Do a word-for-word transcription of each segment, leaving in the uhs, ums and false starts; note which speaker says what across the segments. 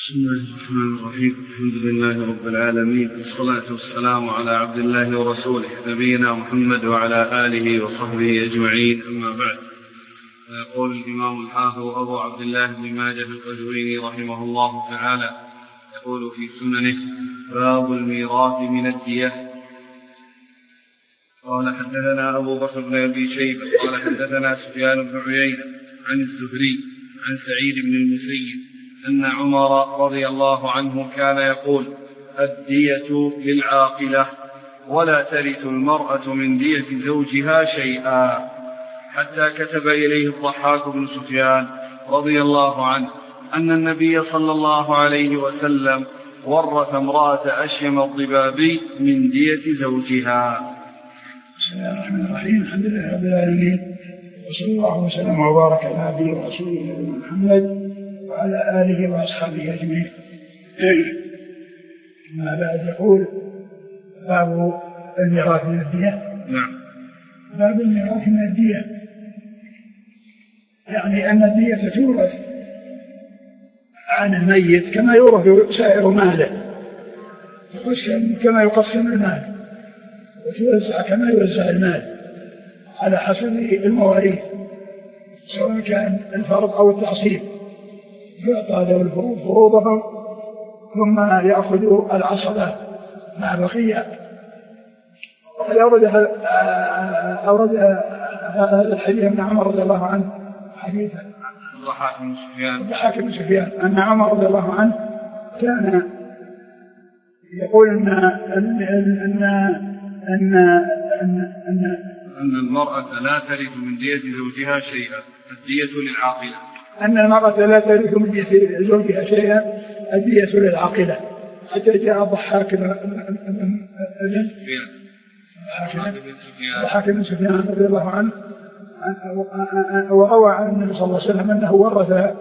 Speaker 1: بسم الله الرحمن الرحيم. الحمد لله رب العالمين، والصلاة والسلام على عبد الله ورسوله نبينا محمد وعلى آله وصحبه أجمعين، أما بعد. فيقول الإمام الحافظ أبو عبد الله بن ماجه القزويني رحمه الله تعالى، يقول في سننه: باب الميراث من الدية. قال حدثنا أبو بكر بن أبي شيبة قال حدثنا سفيان بن عيينة عن الزهري عن سعيد بن المسيب أن عمر رضي الله عنه كان يقول: الدية للعاقلة ولا ترث المرأة من دية زوجها شيئا، حتى كتب إليه الضحاك بن سفيان رضي الله عنه أن النبي صلى الله عليه وسلم ورث امرأة أشيم الضبابي من دية زوجها.
Speaker 2: بسم الله الرحمن الرحيم. الحمد لله رب العالمين، وصلى الله وسلم وبارك على عبده ورسوله نبينا محمد وعلى آله وأصحابه أجمعين. ما بعد، يقول: باب الميراث من الدية.
Speaker 1: نعم.
Speaker 2: باب الميراث من الدية يعني أن الدية تورث عن الميت كما يورث سائر ماله، كما يقسم المال وتوزع كما يوزع المال على حسب المواريث، سواء كان الفرض أو التعصيب. يعطى له الفروض فروضهم، ثم يأخذ العصبة مع بقية. وقد أورد أورد هذا الحديث من عمر رضي الله عنه، حديث الضحاك بن سفيان أن عمر رضي الله عنه كان يقول أن أن أن أن أن, أن,
Speaker 1: أن المرأة لا ترث من دية زوجها شيئا، الدية للعاقلة.
Speaker 2: أن المرأة لا ترث من دية زوجها شيئا، الدية للعاقلة. حتى جاء الضحاك بن سفيان رضي الله عنه وروى عن النبي صلى الله عليه وسلم أنه ورث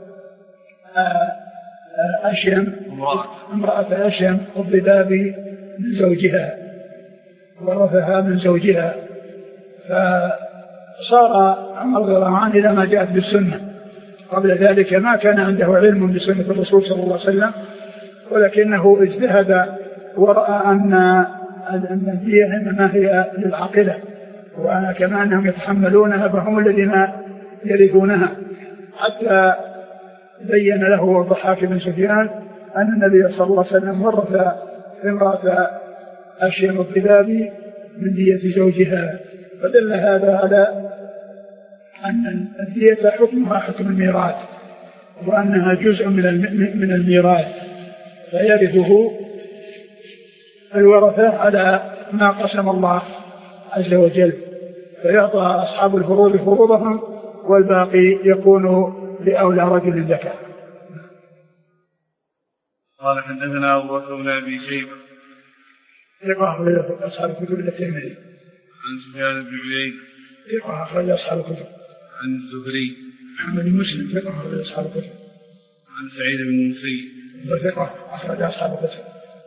Speaker 2: أشيم امرأة أشيم الضبابي من زوجها، ورثها من زوجها. فصار عمر رضي الله عنه إذا ما جاءت بالسنة. قبل ذلك ما كان عنده علم بسنة الرسول صلى الله عليه وسلم، ولكنه اجتهد ورأى أن الدية إنما هي للعاقلة، وأنا كما أنهم يتحملونها فهم الذين يرثونها. حتى بين له الضحاك بن سفيان أن النبي صلى الله عليه وسلم ورث امرأة أشيم الضبابي من دية زوجها. فدل هذا على أن الدية حكمها حكم الميراث، وأنها جزء من الميراث، فيرثه الورثة على ما قسم الله عز وجل، فيعطى أصحاب الفروض فروضهم، والباقي يكون لأولى رجل ذكر.
Speaker 1: قال حدثنا أبو بكر بن أبي شيبة
Speaker 2: ثقة أخرج أصحاب الكتب الترمذي.
Speaker 1: عن سفيان بن عيينة
Speaker 2: ثقة أخرج أصحاب الكتب.
Speaker 1: عن الزهري
Speaker 2: محمد بن مسلم ثقة أخرج أصحاب الكتب.
Speaker 1: عن سعيد بن المسيب
Speaker 2: ثقة أخرج أصحاب الكتب.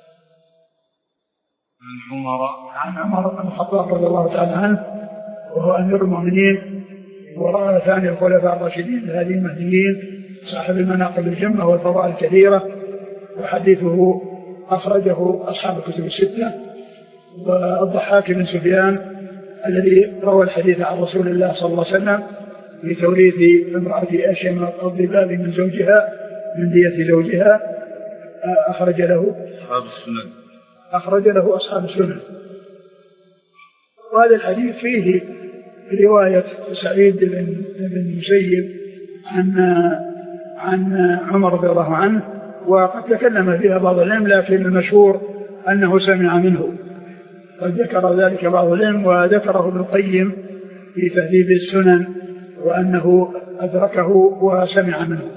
Speaker 1: عن عمر
Speaker 2: عن عمر بن الخطاب رضي الله تعالى عنه، وهو أمير المؤمنين وراء ثاني الخلفاء الراشدين الهادي المهديين، صاحب المناقب الجمة والفضائل الكثيرة، وحديثه أخرجه أصحاب الكتب الستة. والضحاك بن سفيان الذي روى الحديث عن رسول الله صلى الله عليه وسلم في توريث امرأة أشيم الضبابي من زوجها من دية زوجها أخرج له
Speaker 1: أصحاب السنن
Speaker 2: أخرج له أصحاب السنن. وهذا الحديث فيه رواية سعيد بن المسيب عن عن عمر رضي الله عنه، وقد تكلم فيها بعض العلم، لكن المشهور أنه سمع منه. قد ذكر ذلك بعض العلم، وذكره ابن القيم في تهذيب السنن، وأنه أدركه وسمع منه.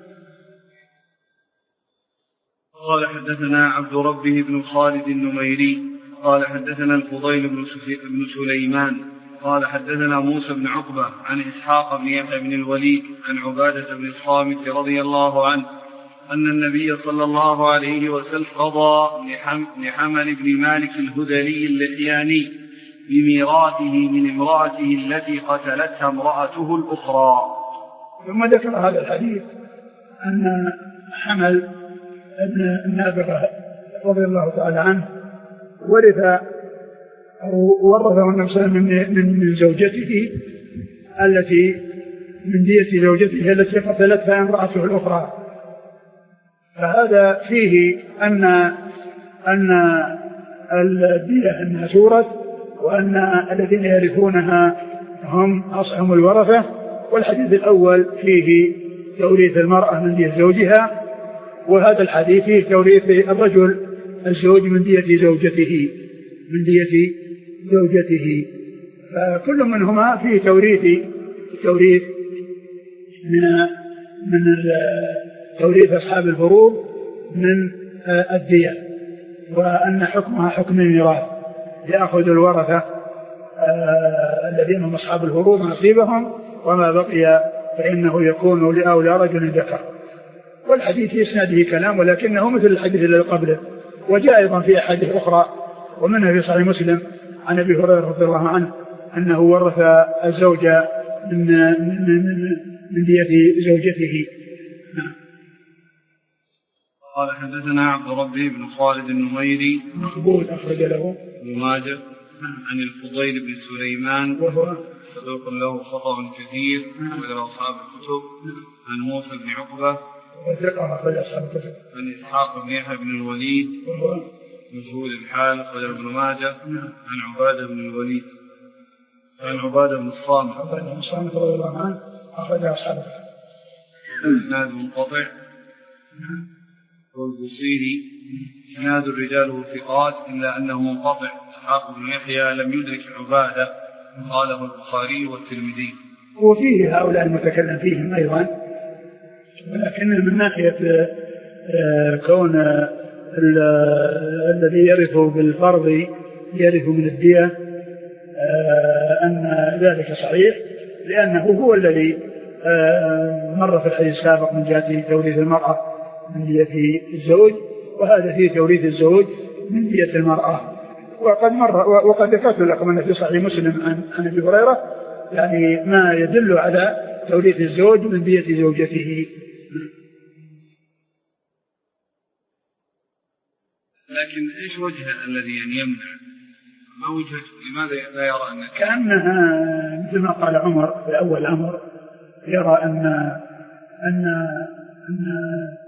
Speaker 1: قال حدثنا عبد ربه بن خالد النميري قال حدثنا الفضيل بن سليمان قال حدثنا موسى بن عقبة عن إسحاق بن يحيى بن الوليد عن عبادة بن الصامت رضي الله عنه أن النبي صلى الله عليه وسلم قضى لحمل بن مالك الهذلي اللحياني بميراثه من امرأته التي قتلتها امرأته الأخرى.
Speaker 2: ثم ذكر هذا الحديث أن حمل ابن النابغة رضي الله تعالى عنه ورث أو ورثه النبي صلى الله عليه وسلم من, من زوجته التي من دية زوجته التي قتلتها امرأته الأخرى. فهذا فيه أن أن الدية أنها تورث وأن الذين يرثونها هم أصحاب الورثة. والحديث الأول فيه توريث المرأة من دية زوجها، وهذا الحديث فيه توريث الرجل الزوج من دية زوجته من دية زوجته. فكل منهما فيه توريث توريث من من توريث أصحاب الفروض من الدية، وأن حكمها حكم الميراث، يأخذ الورثة الذين هم أصحاب الفروض نصيبهم، وما بقي فإنه يكون لأولى رجل ذكر. والحديث في إسناده كلام، ولكنه مثل الحديث الذي قبله. وجاء أيضا في أحاديث أخرى ومنها في صحيح مسلم عن أبي هريرة رضي الله عنه أنه ورث الزوجة من من من دية زوجته.
Speaker 1: قال حدثنا عبد ربي بن خالد النميري
Speaker 2: مقبول أخرج له
Speaker 1: ابن ماجه عن الفضيل بن سليمان
Speaker 2: وهو
Speaker 1: صدوق له خطأ كثير وإلى أصحاب الكتب عن موسى بن عقبة
Speaker 2: وثقة أخرج أصحاب الكتب
Speaker 1: عن إسحاق بن يحيى بن الوليد
Speaker 2: وهو
Speaker 1: مجهول الحال أخرج ابن ماجه عن عبادة بن الوليد عن عبادة بن الصامت
Speaker 2: عبادة بن الصامت رضي الله عنه أخرج أصحاب الكتب.
Speaker 1: إسناد منقطع والبصيري إسناد الرجال والثقات إلا أنه منقطع. إسحاق بن يحيى لم يدرك عبادة قاله البخاري والترمذي.
Speaker 2: وفيه هؤلاء المتكلم فيهم أيضا، ولكن من ناحية كون الذي يرث بالفرض يرث من الدية أن ذلك صحيح، لأنه هو الذي مر في الحديث السابق من جهة توريث المرأة من دية الزوج، وهذا فيه توريث الزوج من دية المرأة. وقد مر وقد ذكرت لكم أن في صحيح مسلم عن أبي هريرة يعني ما يدل على توريث الزوج من دية زوجته.
Speaker 1: لكن إيش وجه الذي يمنع؟ ما وجهه؟ لماذا لا يرى أن
Speaker 2: كأنها مثل ما قال عمر في أول أمر، يرى أن أن أن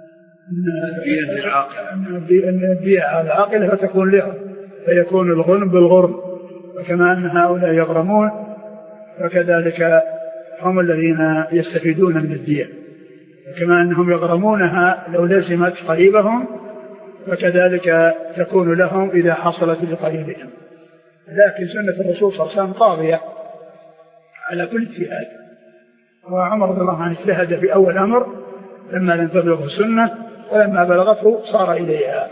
Speaker 2: أن الدية على العاقلة فتكون له، فيكون الغنم بالغرم، وكما أن هؤلاء يغرمون فكذلك هم الذين يستفيدون من الدية، وكما أنهم يغرمونها لو لزمت قريبهم فكذلك تكون لهم إذا حصلت لقريبهم. لكن سنة الرسول صلى الله عليه وسلم قاضية على كل اجتهاد، وعمر رضي الله عنه اجتهد في أول أمر لما لم تبلغه السنة، ولما بلغته صار إليها.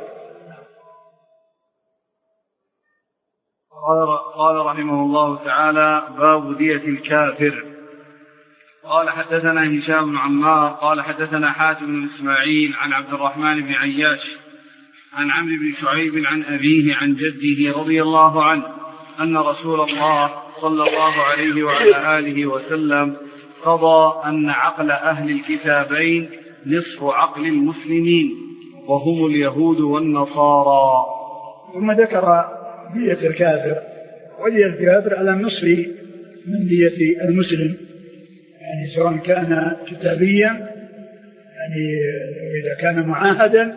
Speaker 1: قال رحمه الله تعالى: باب دية الكافر. قال حدثنا هشام بن عمار قال حدثنا حاتم بن إسماعيل عن عبد الرحمن بن عياش عن عمرو بن شعيب عن أبيه عن جده رضي الله عنه أن رسول الله صلى الله عليه وعلى آله وسلم قضى أن عقل أهل الكتابين نصف عقل المسلمين وهم اليهود والنصارى.
Speaker 2: ثم ذكر دية الكافر، ودية الكافر على النصف من دية المسلم، يعني سواء كان كتابيا يعني إذا كان معاهدا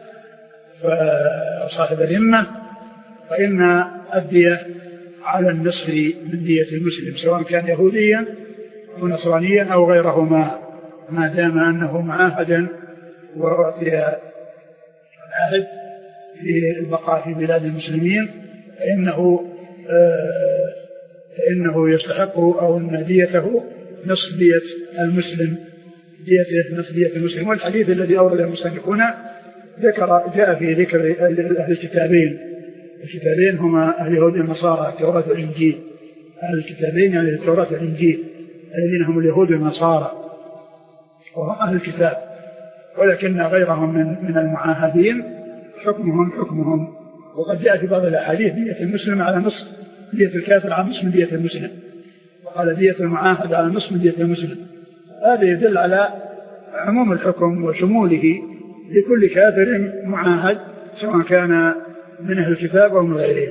Speaker 2: فصاحب الذمة فإن الدية على النصف من دية المسلم، سواء كان يهوديا أو نصرانيا أو غيرهما، ما دام أنه معاهدا وأعطي العهد في البقاء في بلاد المسلمين فإنه آه فإنه يستحق أو أن ديته نصف دية المسلم، ديته نصف دية المسلم. والحديث الذي أورد المسلم هنا ذكر جاء في ذكر أهل الكتابين، الكتابين هما أهل اليهود والنصارى، التوراة والإنجيل. أهل الكتابين يعني التوراة والإنجيل الذين هم اليهود والنصارى وهم أهل الكتاب، ولكن غيرهم من من المعاهدين حكمهم حكمهم. وقد جاء في بعض الأحاديث دية المسلم على نصف دية الكافر على نصف من دية المسلم، وقال دية المعاهد على نصف من دية المسلم. هذا يدل على عموم الحكم وشموله لكل كافر معاهد سواء كان من أهل الكتاب أو من غيرهم.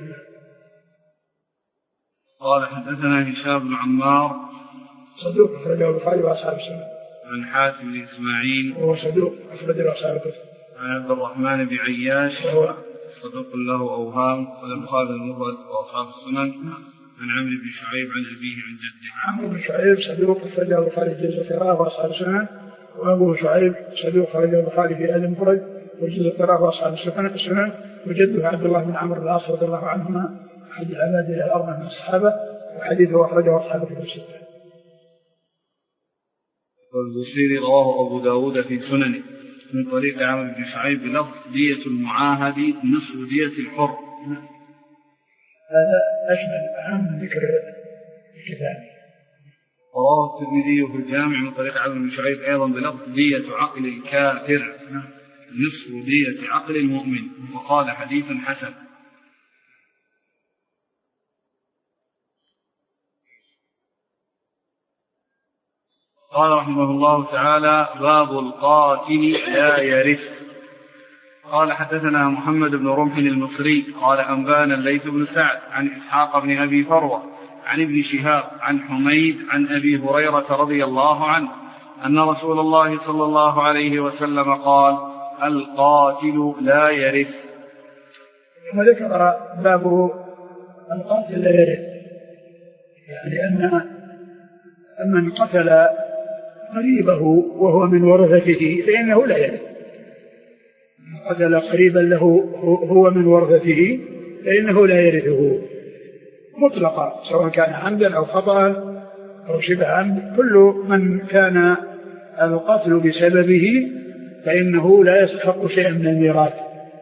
Speaker 1: قال حدثنا هشام بن عمار
Speaker 2: صدوق أخرجه البخاري وأصحاب السنن.
Speaker 1: عن حاتم بن إسماعيل
Speaker 2: وهو صدوق أخرجه أصحاب الكتب.
Speaker 1: عن عبد الرحمن بن عياش
Speaker 2: وهو
Speaker 1: صدوق له أوهام والبخاري المفرد وأصحاب السنن. عن عمرو بن شعيب عن أبيه عن جده.
Speaker 2: عمرو بن شعيب صدوق أخرجه البخاري في جزء القراءة وأصحاب السنن. وأبو شعيب صدوق أخرجه البخاري في المفرد وجزء القراءة وأصحاب السنن. وجده عبد الله بن عمرو بن العاص رضي الله عنهما أحد العباد الأربعة من الصحابة وحديثه أخرجه أصحاب الكتب الستة.
Speaker 1: والبصيري رواه أبو داود في سننه من طريق عمرو بن شعيب بلفظ دية المعاهد نصف دية الحر.
Speaker 2: هذا أشمل أهم من ذكر الكتاب.
Speaker 1: رواه الترمذي في الجامع من طريق عمرو بن شعيب أيضا بلفظ دية عقل الكافر نصف دية عقل المؤمن وقال حديث حسن. قال رحمه الله تعالى باب القاتل لا يرث. قال حدثنا محمد بن رمح المصري قال أنبانا الليث بن سعد عن إسحاق بن أبي فروة عن ابن شهاب عن حميد عن أبي هريرة رضي الله عنه أن رسول الله صلى الله عليه وسلم قال القاتل لا يرث.
Speaker 2: وذكر باب القاتل لا يرث يعني أن من قتل قريبه وهو من ورثته فإنه لا يرث. قتل قريبا له هو من ورثته فإنه لا يرثه مطلقا سواء كان عمدا أو خطأ أو شبه عمد. كل من كان القتل بسببه فإنه لا يستحق شيئا من الميراث.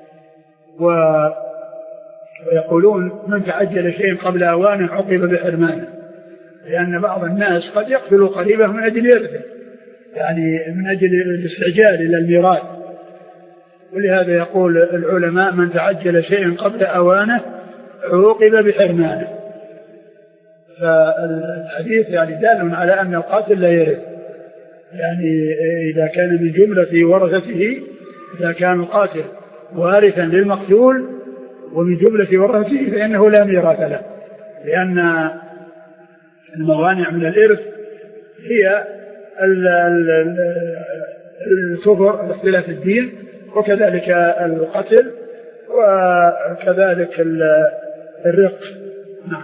Speaker 2: ويقولون من تعجل شيء قبل أوانه عوقب بحرمانه لأن بعض الناس قد يقتل قريبه من أجل يرثه يعني من أجل الاستعجال إلى الميراث. ولهذا يقول العلماء من تعجل شيء قبل أوانه عوقب بحرمانه. فالحديث يعني دال على أن القاتل لا يرث يعني إذا كان من جملة ورثته إذا كان القاتل وارثا للمقتول ومن جملة ورثته فإنه لا ميراث له لأن الموانع من الإرث هي الكفر الاختلاف الدين وكذلك القتل وكذلك الرق. نعم.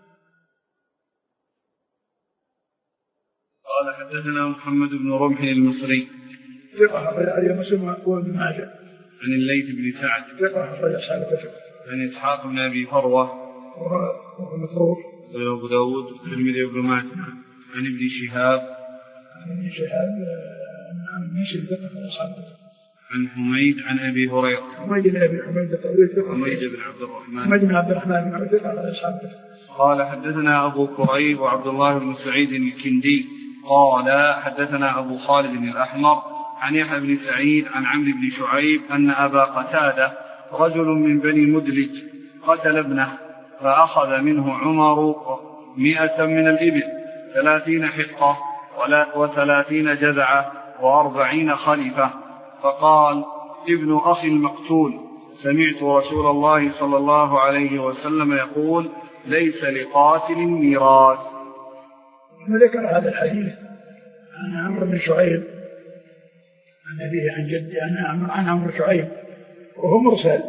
Speaker 1: قال حدثنا محمد بن رمح المصري
Speaker 2: ثقة أخرج مسلم وابن ماجه.
Speaker 1: عن الليث بن سعد
Speaker 2: ثقة أخرج أصحاب الكتب.
Speaker 1: عن إسحاق بن أبي فروة
Speaker 2: وهو متروك
Speaker 1: أبو داود والترمذي وابن ماجه. عن ابن شهاب
Speaker 2: عن ابن شهاب عن ماشي ثقة أخرج أصحاب الكتب.
Speaker 1: عن حميد عن أبي هريرة
Speaker 2: حميد بن أبي حميد الطويل ثقة.
Speaker 1: حميد بن عبد الرحمن
Speaker 2: حميد بن عبد الرحمن بن عبد ثقة أخرج أصحاب الكتب.
Speaker 1: قال حدثنا أبو كريب وعبد الله بن سعيد الكندي قال حدثنا أبو خالد الأحمر عن يحيى بن سعيد عن عمرو بن شعيب أن أبا قتادة رجل من بني مدلج قتل ابنه فأخذ منه عمر مئة من الإبل ثلاثين حقة وثلاثين جذعة وأربعين خليفة فقال ابن أخي المقتول سمعت رسول الله صلى الله عليه وسلم يقول ليس لقاتل ميراث.
Speaker 2: وذكر هذا الحديث عن عمرو بن شعيب عن أبيه عن جده عن عمرو بن شعيب وهو مرسل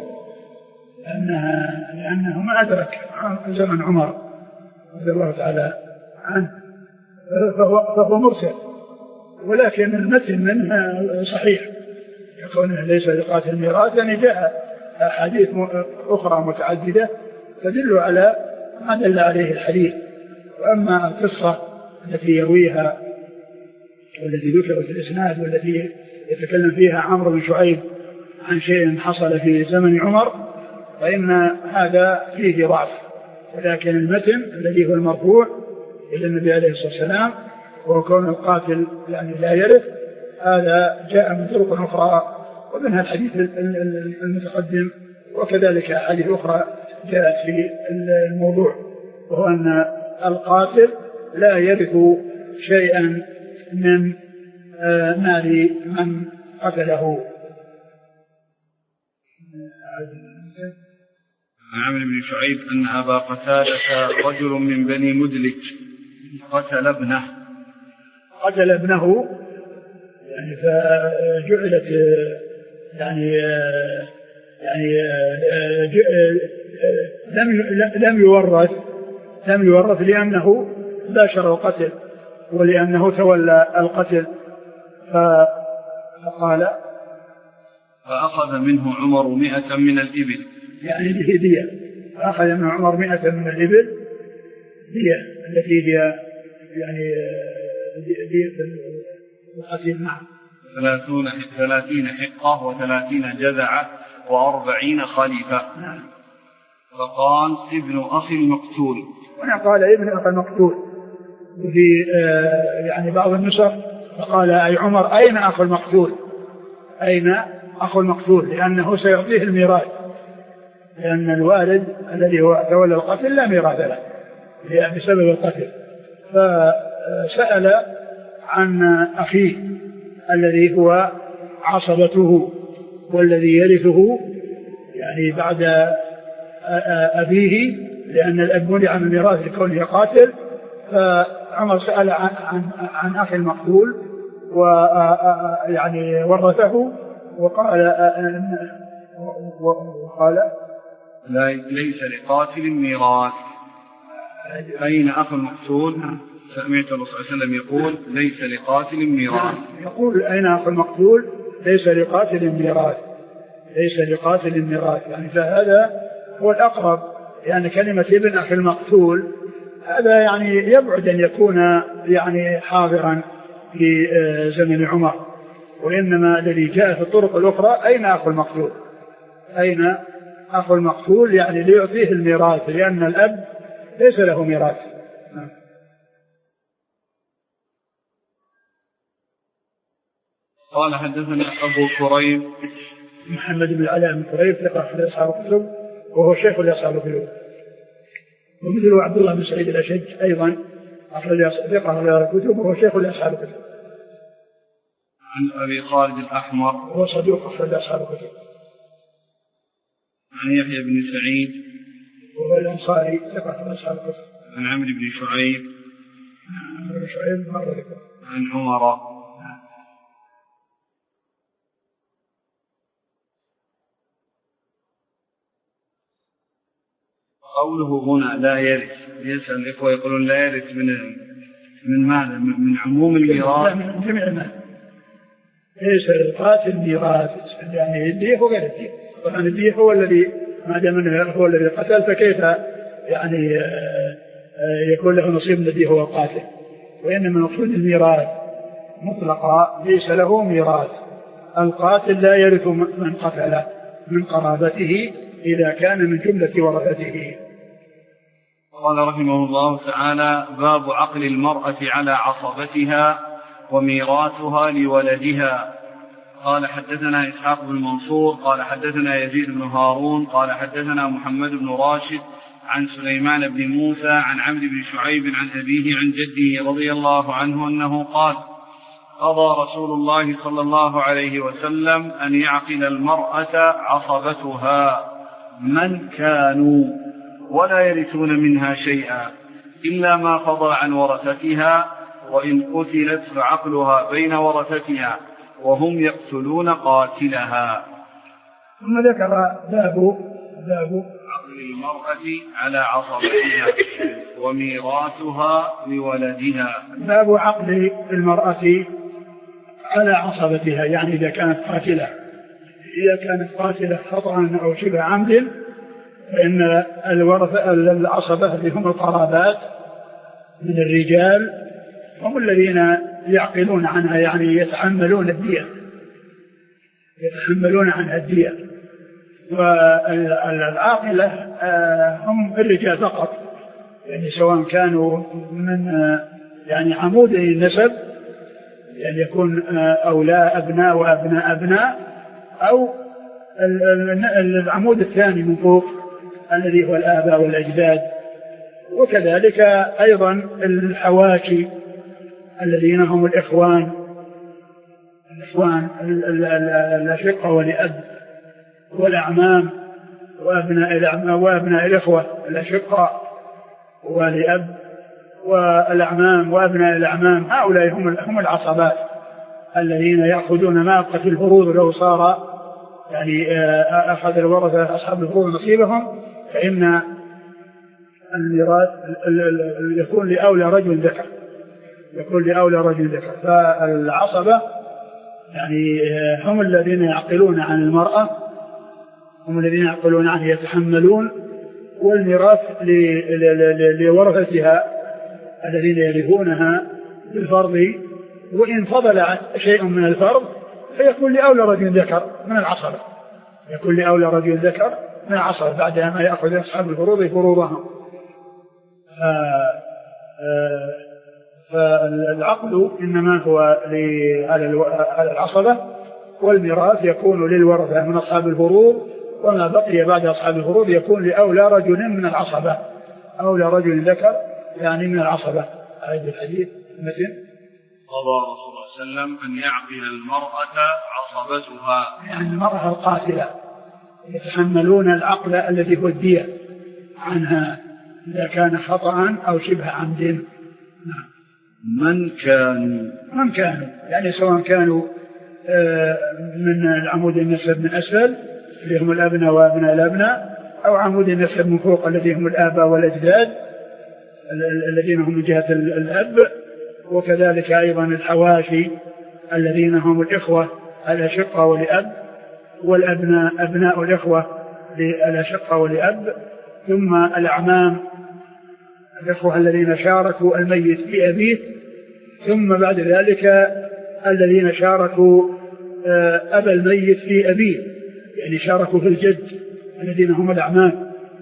Speaker 2: لأنها لأنه ما أدرك زمن عمر رضي الله تعالى عنه فهو, فهو مرسل ولكن المتن منها صحيح يكون ليس لقاتل ميراث يعني جاء أحاديث أخرى متعددة تدل على ما دل عليه الحديث. وأما القصة التي يرويها والتي ذكرت في الإسناد والتي يتكلم فيها عمرو بن شعيب عن شيء حصل في زمن عمر فإن هذا فيه ضعف. ولكن المتن الذي هو المرفوع إلى النبي عليه الصلاة والسلام وكون القاتل يعني لا يرث هذا جاء من طرق أخرى ومنها الحديث المتقدم وكذلك أحاديث أخرى جاءت في الموضوع وهو أن القاتل لا يرث شيئا من مال من قتله
Speaker 1: عن عمرو بن شعيب أن أبا قتادة رجل من بني مدلج قتل ابنه
Speaker 2: قتل ابنه يعني فجعلت يعني يعني لم لم يورث لم يورث لأنه باشر القتل ولأنه تولى القتل. فقال
Speaker 1: فأخذ منه عمر مئة من الإبل
Speaker 2: يعني به دية. فأخذ منه عمر مئة من الإبل دية التي هي يعني دية القتيل. نعم.
Speaker 1: ثلاثون ثلاثين حقة وثلاثين جذعة وأربعين خليفة.
Speaker 2: نعم.
Speaker 1: فقال ابن أخي المقتول.
Speaker 2: هنا قال ابن أخي المقتول في يعني بعض النسخ فقال أي عمر أين أخو المقتول أين أخو المقتول لأنه سيعطيه الميراث لأن الوالد الذي هو تولى القتل لا ميراث له بسبب القتل. فسأل عن أخيه الذي هو عصبته والذي يرثه يعني بعد أبيه لأن الأب منع من الميراث لكونه قاتل. فعمر سأل عن, عن, عن أخي المقتول ويعني ورثه وقال وقال
Speaker 1: ليس لقاتل ميراث. أين أخو المقتول؟ سمعت الرسول صلى الله عليه وسلم يقول ليس لقاتل ميراث.
Speaker 2: يقول أين أخو المقتول ليس لقاتل ميراث ليس لقاتل ميراث يعني فهذا هو الأقرب لأن يعني كلمة ابن أخي المقتول هذا يعني يبعد أن يكون يعني حاضرا في زمن عمر وإنما الذي جاء في الطرق الأخرى أين أخو المقتول أين أخو المقتول يعني ليعطيه الميراث لأن الأب ليس له ميراث.
Speaker 1: قال حدثنا أبو كريب
Speaker 2: محمد بن العلاء بن كريب ثقة أخرج أصحاب الكتب وهو شيخ لأصحاب الكتب ومثله عبد الله بن سعيد الأشج أيضا أخرج ثقة أخرج الكتب وهو شيخ لأصحاب الكتب.
Speaker 1: عن أبي خالد الأحمر
Speaker 2: وهو صدوق أخرج أصحاب الكتب.
Speaker 1: عن يحيى بن سعيد
Speaker 2: وهو الأنصاري ثقة أخرج أصحاب الكتب.
Speaker 1: عن عمرو بن شعيب
Speaker 2: عمرو بن شعيب مرة ذكر.
Speaker 1: عن عمر. قوله هنا لا يرث يسأل الإخوة يقولون لا يرث من من ماذا من عموم الميراث
Speaker 2: من جميع المال ليس القاتل ميراث يعني الدية هو غير الدية طبعا الدية هو الذي ما دام انه هو الذي قتل فكيف يعني يكون له نصيب الذي هو القاتل وإنما مقصود الميراث مطلقا ليس له ميراث. القاتل لا يرث من قتله من قرابته إذا كان من جملة ورثته.
Speaker 1: قال رحمه الله تعالى باب عقل المرأة على عصبتها وميراثها لولدها. قال حدثنا إسحاق بن منصور قال حدثنا يزيد بن هارون قال حدثنا محمد بن راشد عن سليمان بن موسى عن عمرو بن شعيب عن أبيه عن جده رضي الله عنه أنه قال قضى رسول الله صلى الله عليه وسلم أن يعقل المرأة عصبتها من كانوا ولا يرثون منها شيئا إلا ما قضى عن ورثتها وإن قتلت فعقلها بين ورثتها وهم يقتلون قاتلها.
Speaker 2: ثم ذكر باب باب
Speaker 1: عقل المرأة على عصبتها وميراثها لولدها.
Speaker 2: باب عقل المرأة على عصبتها يعني إذا كانت قاتلة إذا كانت قاتلة خطأ أو شبه عمد فإن الورثة العصبة اللي هم القرابات من الرجال هم الذين يعقلون عنها يعني يتحملون الدية يتحملون عنها الدية والعاقلة هم الرجال فقط يعني سواء كانوا من يعني عمود النسب يعني يكون أولاء أبناء وأبناء أبناء أو العمود الثاني من فوق الذي هو الآباء والأجداد وكذلك أيضا الحواشي الذين هم الإخوان الإخوان الأشقة ولأب والأعمام وأبناء الأعمام وأبناء الإخوة الأشقاء ولأب والأعمام وأبناء الأعمام، هؤلاء هم هم العصبات الذين يأخذون ما أبقت الفروض لو صار يعني أخذ الورثة أصحاب الفروض نصيبهم، فإن الميراث يكون لأولى رجل ذكر يكون لأولى رجل ذكر. فالعصبة يعني هم الذين يعقلون عن المرأة، هم الذين يعقلون عنه يتحملون، والميراث لورثتها الذين يرثونها بالفرض، وإن فضل شيء من الفرض فيكون لأولى رجل ذكر من العصبة يكون لأولى رجل ذكر من العصبة بعد ما يأخذ أصحاب الفروض فروضهم. فالعقل إنما هو على العصبة، والميراث يكون للورثة من أصحاب الفروض، وما بقي بعد أصحاب الفروض يكون لأولى رجل من العصبة أولى رجل ذكر يعني من العصبة. هذا الحديث مثل
Speaker 1: قضى رسول الله صلى الله عليه وسلم أن يعقل المرأة عصبتها،
Speaker 2: يعني المرأة القاتلة يتحملون العقل الذي هو الدية عنها إذا كان خطأ أو شبه عمد.
Speaker 1: من كانوا
Speaker 2: من كانوا يعني سواء كانوا من العمود النسب من أسفل اللي هم الأبناء وأبناء الأبناء، أو عمود النسب من فوق الذي هم الآباء والأجداد الذين هم من جهة الأب، وكذلك أيضا الحواشي الذين هم الإخوة الأشقة ولأب، والأبناء أبناء الإخوة الأشقة ولأب، ثم الأعمام الإخوة الذين شاركوا الميت في أبيه، ثم بعد ذلك الذين شاركوا أبا الميت في أبيه يعني شاركوا في الجد الذين هم الأعمام،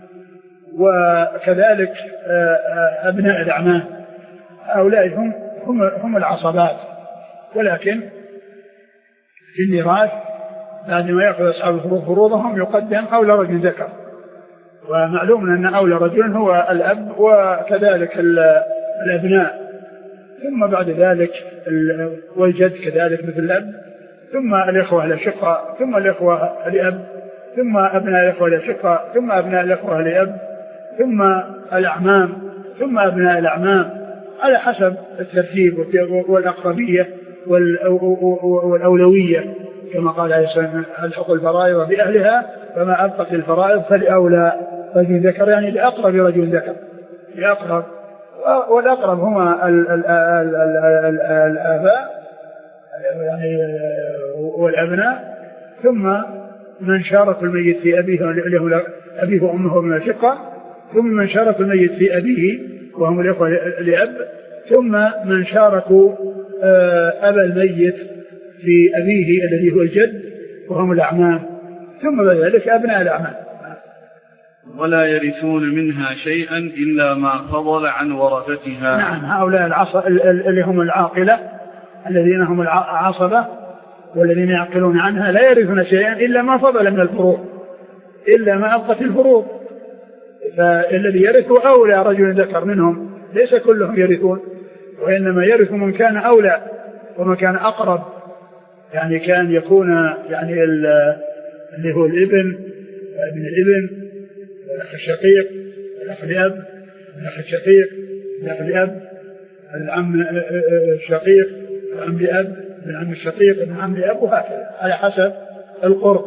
Speaker 2: وكذلك أبناء الأعمام. هؤلاء هم هم هم العصبات. ولكن في الميراث بعد ما يأخذ أصحاب الفروض فروضهم يقدم أولى رجل ذكر، ومعلوم أن أولى رجل هو الأب وكذلك الأبناء، ثم بعد ذلك والجد كذلك مثل الأب، ثم الإخوة الأشقة، ثم الإخوة لأب، ثم أبناء الإخوة الأشقة، ثم أبناء الإخوة لأب، ثم الأعمام، ثم أبناء الأعمام، على حسب الترتيب والأقربية والأولوية، كما قال عليه الصلاة والسلام الحق الفرائض بأهلها فما أبقت الفرائض فلأولى رجل ذكر، يعني لأقرب رجل ذكر لأقرب، والأقرب هما الآباء يعني والأبناء، ثم من شارك الميت في أبيه أبيه وأمه من الشقة، ثم من شارك الميت في أبيه وهم الإخوة لأب، ثم من شاركوا أبا الميت في أبيه الذي هو الجد وهم الأعمام، ثم بعد ذلك أبناء الأعمام.
Speaker 1: ولا يرثون منها شيئا إلا ما فضل عن ورثتها.
Speaker 2: نعم، هؤلاء العصر اللي هم العاقلة الذين هم العصبة والذين يعقلون عنها لا يرثون شيئا إلا ما فضل من الفروض، إلا ما أبقت الفروض، فالذي يرث أولى رجل ذكر منهم، ليس كلهم يرثون، وإنما يرث من كان أولى ومن كان أقرب، يعني كان يكون يعني اللي هو الابن ابن الابن الأخ الشقيق الأخ الأب الأخ الشقيق الأخ الأب العم الشقيق العم لأب العم الشقيق العم لأب، وهكذا على حسب القرب.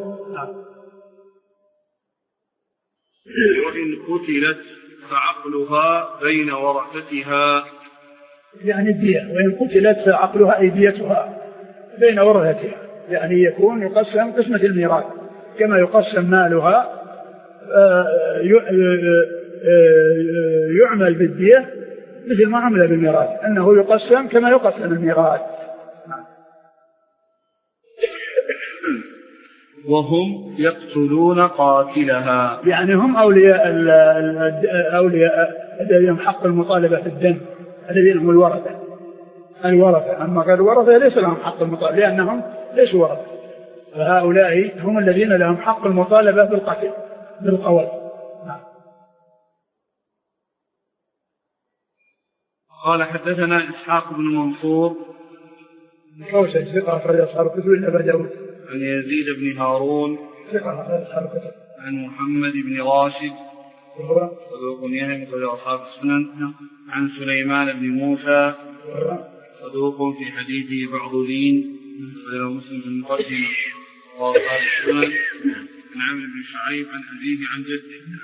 Speaker 1: وإن قتلت فعقلها بين ورثتها،
Speaker 2: يعني الدية، وإن قتلت فعقلها أي ديتها بين ورثتها، يعني يكون يقسم قسمة الميراث كما يقسم مالها، يعمل بالدية مثل ما عمل بالميراث، أنه يقسم كما يقسم الميراث.
Speaker 1: وهم يقتلون قاتلها،
Speaker 2: يعني هم أولياء أولياء الذين حق المطالبة في الدم الذين هم الورثة الورثة أما غير الورثة ليس لهم حق المطالبة لأنهم ليسوا ورثة، فهؤلاء هم الذين لهم حق المطالبة بالقتل بالقول.
Speaker 1: قال حدثنا إسحاق بن منصور
Speaker 2: كوسة ثقة أخرج أصحاب الكتب إلا أبا داود.
Speaker 1: عن يزيد بن هارون
Speaker 2: ثقة أخرج أصحاب الكتب.
Speaker 1: عن محمد بن راشد
Speaker 2: وهو
Speaker 1: صدوق يهم أخرج أصحاب السنن. عن سليمان بن موسى صدوق في حديثه بعض لين غير مسلم في المقدمة وأصحاب السنن. عن عمرو بن شعيب عن أبيه عن جده.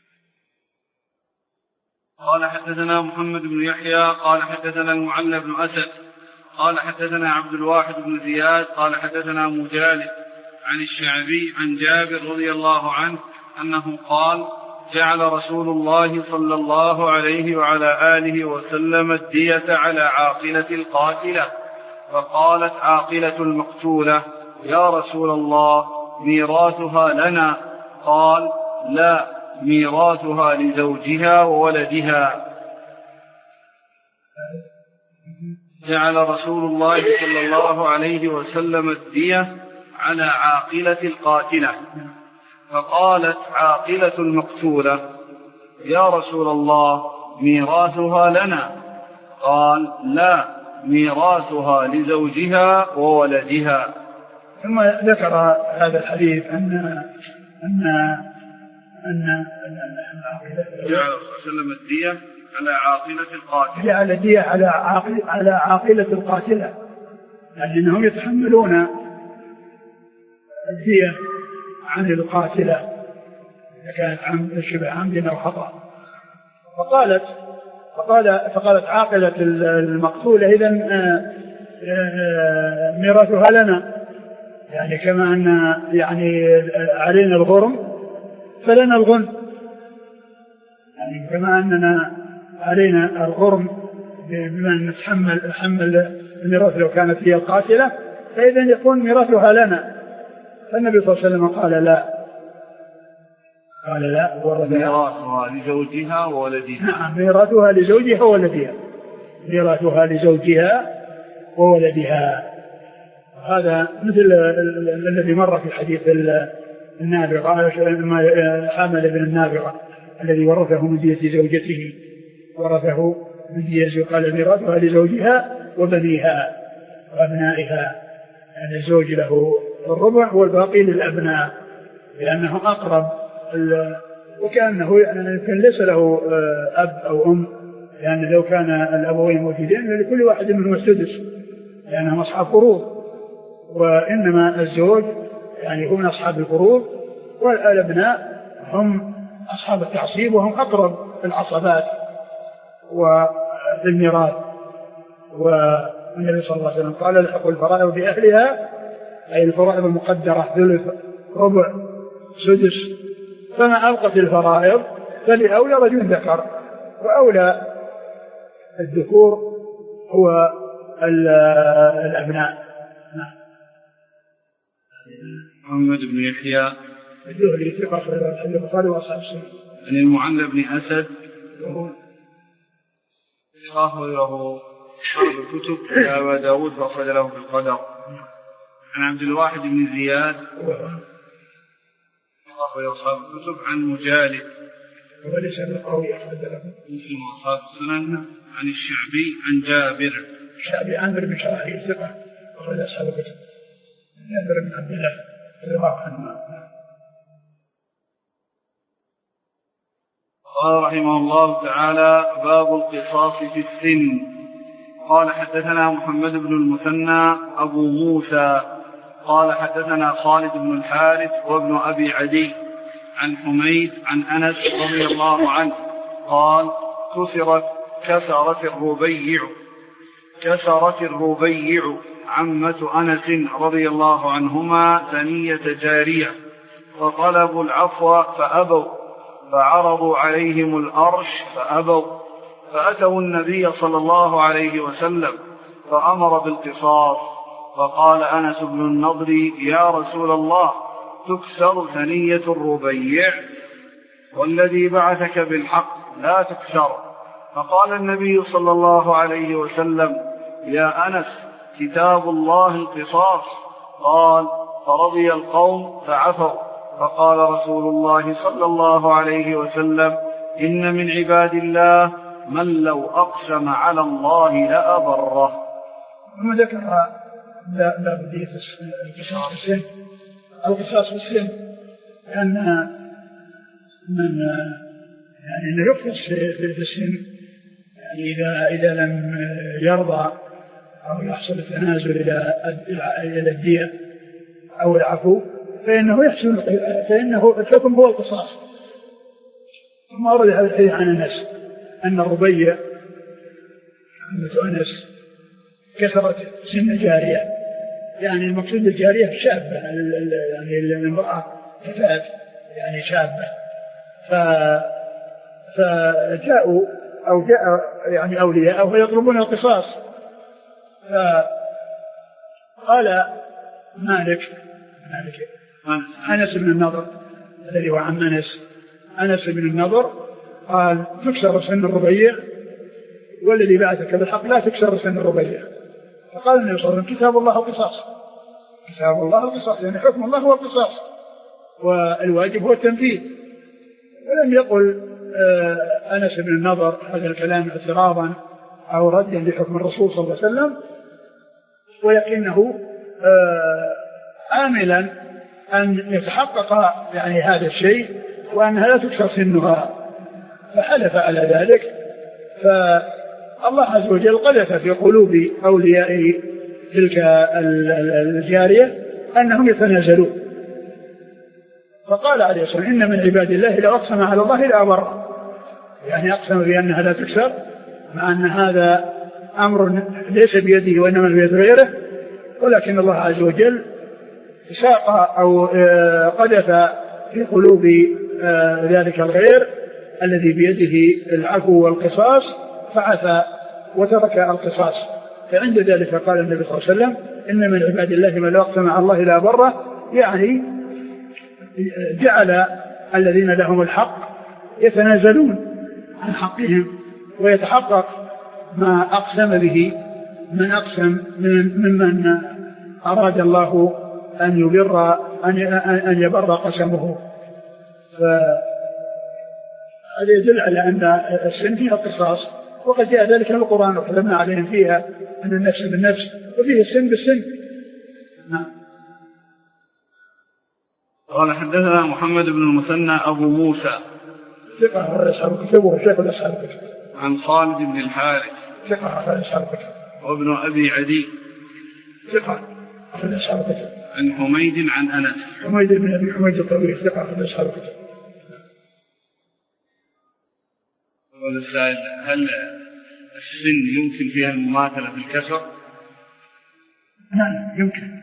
Speaker 1: قال حدثنا محمد بن يحيى قال حدثنا المعلى بن أسد قال حدثنا عبد الواحد بن زياد قال حدثنا مجالد عن الشعبي عن جابر رضي الله عنه أنه قال جعل رسول الله صلى الله عليه وعلى آله وسلم الدية على عاقلة القاتلة، فقالت عاقلة المقتولة يا رسول الله ميراثها لنا، قال لا ميراثها لزوجها وولدها. جعل رسول الله صلى الله عليه وسلم الدية على عاقلة القاتلة، فقالت عاقلة المقتولة يا رسول الله ميراثها لنا، قال لا ميراثها لزوجها وولدها.
Speaker 2: ثم ذكر هذا الحديث أن أن أن
Speaker 1: جعل وسلم الدية على عاقلة القاتلة،
Speaker 2: جعل الدية على عاقل على عاقلة القاتلة، لأنهم يتحملون الدية عن القاتلة إذا كانت عن شبه عمد أو خطأ. فقالت فقال فقالت عاقلة المقتولة إذن ميراثها لنا، يعني كما أن يعني علينا الغرم فلنا الغنم، يعني كما أننا علينا الغرم بما نتحمل نتحمل الميراث لو كانت هي القاتلة، فإذا يكون ميراثها لنا. فالنبي صلى الله عليه وسلم قال لا قال لا
Speaker 1: ميراثها لزوجها وولدها.
Speaker 2: نعم ميراثها لزوجها وولدها ميراثها لزوجها وولدها. هذا مثل الذي مر في حديث النابغة حامل بن النابغة الذي ورثه من دية زوجته، ورثه من دية قال ميراثها لزوجها وبنيها وأبنائها، يعني الزوج له الربع والباقي للأبناء لأنه أقرب، وكأنه يمكن ليس له أب أو أم، لأن لو كان الأبوين موجودين لكل واحد منهم السدس لأنهم أصحاب فروض، وإنما الزوج يعني هم أصحاب الفروض والأبناء هم أصحاب التعصيب وهم أقرب العصبات والميراث. والنبي صلى الله عليه وسلم قال لحق الفرائض بأهلها، أي الفرائض المقدرة ثلث ربع سدس، فما أبقت الفرائض فلأولى رجل ذكر، وأولى الذكور هو الأبناء.
Speaker 1: محمد بن يحيى
Speaker 2: الزهري ثقة في البخاري وأصحاب السنن.
Speaker 1: عن المعلى بن أسد ثقة له أصحاب الكتب أبا داود فأخرج له في القدر. عن عبد الواحد بن زياد أخرج أصحاب الكتب. عن مجالد
Speaker 2: وليس بالقوي أخرج له
Speaker 1: مسلم وأصحاب السنن. عن الشعبي عن جابر
Speaker 2: الشعبي عامر بن شراحيل ثقة أخرج أصحاب الكتب. جابر بن عبد الله رضي الله عنه.
Speaker 1: قال رحمه الله تعالى باب القصاص في السن. قال حدثنا محمد بن المثنى أبو موسى قال حدثنا خالد بن الحارث وابن أبي عدي عن حميد عن أنس رضي الله عنه قال كسرت كسرت الربيع كسرت الربيع عمة أنس رضي الله عنهما ثنية جارية، فطلبوا العفو فأبوا، فعرضوا عليهم الأرش فأبوا، فأتوا النبي صلى الله عليه وسلم فأمر بالقصاص، فقال أنس بن النضر يا رسول الله تكسر ثنية الربيع والذي بعثك بالحق لا تكسر. فقال النبي صلى الله عليه وسلم يا أنس كتاب الله القصاص. قال فرضي القوم فعفوا، فقال رسول الله صلى الله عليه وسلم إن من عباد الله من لو أقسم على الله لأبره.
Speaker 2: ثم ذكر باب دية القصاص في السن. القصاص في السن أن من يعني أنه يقتص في السن، يعني إذا إذا لم يرضى أو يحصل التنازل إلى إلى الدية أو العفو فإنه يحصل فإنه الحكم هو القصاص. ثم ورد هذا الحديث عن أنس أن الربيع عمة أنس كسرت سن جارية، يعني المقصود الجارية شابة، يعني المرأة كفاءة يعني شابة، ف فجاءوا أو جاء يعني أولياء أو يطلبون القصاص، فقال مالك مالك أنس بن النضر الذي هو عم أنس أنس بن النضر قال تكسر سن الربيع والذي بعثك بالحق لا تكسر سن الربيع. فقال النبي صلى الله عليه وسلم كتاب الله القصاص، كتاب الله القصاص، يعني حكم الله هو القصاص والواجب هو التنفيذ. ولم يقل أنس بن النضر هذا الكلام اعتراضا أو ردا لحكم الرسول صلى الله عليه وسلم، ولكنه آملا أن يتحقق يعني هذا الشيء وأنها لا تكسر سنها، فحلف على ذلك. فالله عز وجل قذف في قلوب أولياء تلك الجارية أنهم يتنازلون، فقال عليه الصلاة والسلام إن من عباد الله لو أقسم على الله لأبر، يعني أقسم بأنها لا تكسر مع أن هذا أمر ليس بيده وإنما بيد غيره، ولكن الله عز وجل ساق أو قذف في قلوب ذلك الغير الذي بيده العفو والقصاص فعفى وترك القصاص. فعند ذلك قال النبي صلى الله عليه وسلم إن من عباد الله من لو أقسم على الله لا بره، يعني جعل الذين لهم الحق يتنازلون عن حقهم ويتحقق ما أقسم به من أقسم ممن أراد الله أن يبر أن يبر قسمه. فهذا يدل على أن السن فيها قصاص، وقد جاء ذلك في القرآن وكلمنا عليهم فيها أن النفس بالنفس وفيه السن بالسن. نعم.
Speaker 1: قال حدثنا محمد بن المثنى أبو موسى
Speaker 2: ثقة أصحاب الكتب وشيخ أصحاب الكتب،
Speaker 1: عن خالد بن الحارث
Speaker 2: ثقة أصحاب الكتب،
Speaker 1: وابن أبي عدي
Speaker 2: ثقة أصحاب الكتب،
Speaker 1: عن حميد عن أنس
Speaker 2: حميد بن أبي حميد الطويل ثقة أصحاب الكتب.
Speaker 1: قال السائل هل السن يمكن فيها المماثلة في الكسر؟
Speaker 2: نعم يمكن.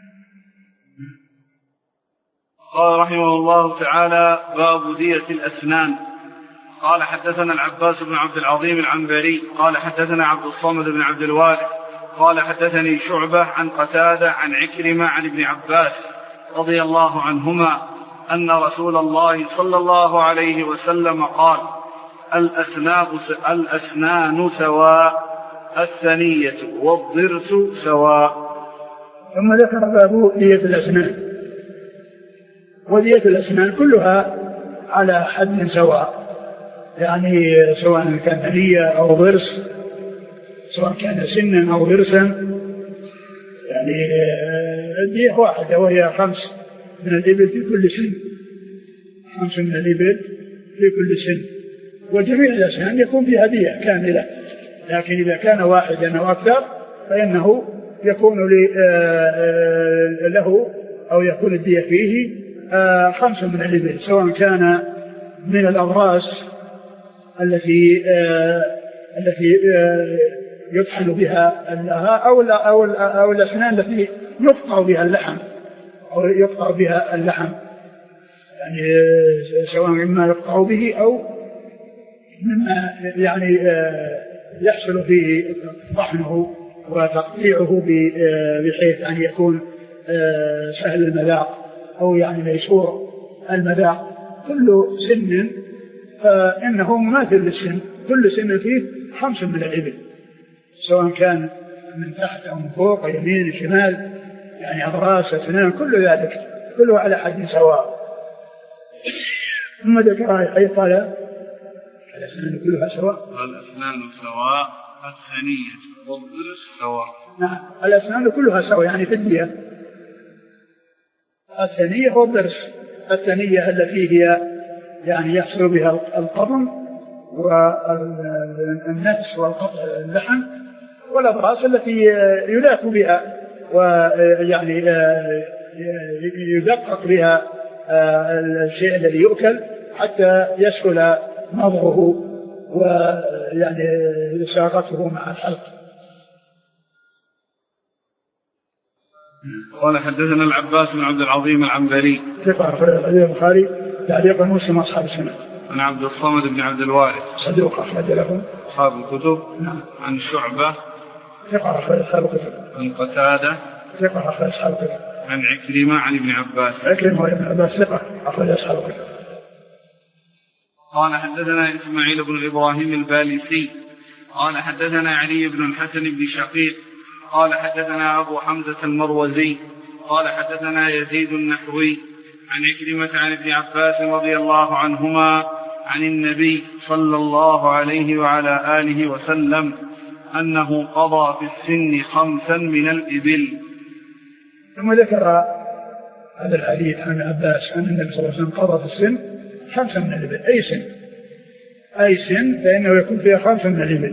Speaker 1: قال رحمه الله تعالى باب دية الأسنان. قال حدثنا العباس بن عبد العظيم العنبري قال حدثنا عبد الصمد بن عبد الوارث قال حدثني شعبة عن قتادة عن عكرمة عن ابن عباس رضي الله عنهما أن رسول الله صلى الله عليه وسلم قال الأسنان سواء الثنية والضرس سواء.
Speaker 2: ثم ذكر باب دية الأسنان، ودية الأسنان كلها على حد سواء، يعني سواء كان ثنية أو ضرس، سواء كان سنا أو ضرسا، يعني الدية واحدة وهي خمس من الإبل في كل سن، خمس من الإبل في كل سن. وجميع الأسنان يكون فيها دية كاملة، لكن إذا كان واحدا أو أكثر فإنه يكون له أو يكون الدية فيه خمس من الإبل، سواء كان من الأضراس التي التي يطحن بها أو أو أو الأسنان التي يقطع بها اللحم أو يقطع بها اللحم، يعني سواء مما يقطع به أو مما يعني يحصل فيه طحنه وتقطيعه بحيث أن يكون سهل المذاق أو يعني ميسور المذاق. كل سن فإنه مماثل للسن، كل سن فيه خمس من الإبل، سواء كان من تحت أو من فوق يمين شمال، يعني أضراس أسنان كل ذلك كله على حد سواء. ثم ذكر أي قال الأسنان كلها سواء،
Speaker 1: الأسنان سواء الثنية والضرس سواء.
Speaker 2: نعم الأسنان كلها سواء، يعني في الدية الثنية والضرس الثنية التي هي يعني يحصل بها القرن والنفس والقطع اللحم، والأضراس التي يلاك بها ويعني يدقق بها الشيء الذي يؤكل حتى يسهل نظره ويعني إساقته مع الحلق.
Speaker 1: قال حدثنا العباس بن عبد العظيم العنبري
Speaker 2: ثقة أخرج البخاري تعليقا مسلم أصحاب السنة.
Speaker 1: عن عبد الصمد بن عبد الوارث
Speaker 2: صدوق أخرج له
Speaker 1: أصحاب الكتب.
Speaker 2: نعم.
Speaker 1: عن شعبة
Speaker 2: ثقة أخرج أصحاب الكتب.
Speaker 1: عن قتادة
Speaker 2: ثقة أخرج أصحاب الكتب.
Speaker 1: عن عكرمة عن ابن عباس
Speaker 2: عكرمة وابن عباس ثقة أخرج أصحاب الكتب.
Speaker 1: قال حدثنا إسماعيل بن إبراهيم البالسي قال حدثنا علي بن الحسن بن شقيق قال حدثنا أبو حمزة المروزي قال حدثنا يزيد النحوي عن عكرمة عن ابن عباس رضي الله عنهما عن النبي صلى الله عليه وعلى آله وسلم أنه قضى في السن خمسا من الإبل.
Speaker 2: ثم ذكر هذا الحديث عن عباس أن النبي صلى الله عليه وسلم قضى في السن خمسا من الإبل، أي سن أي سن فإنه يكون فيها خمسا من الإبل.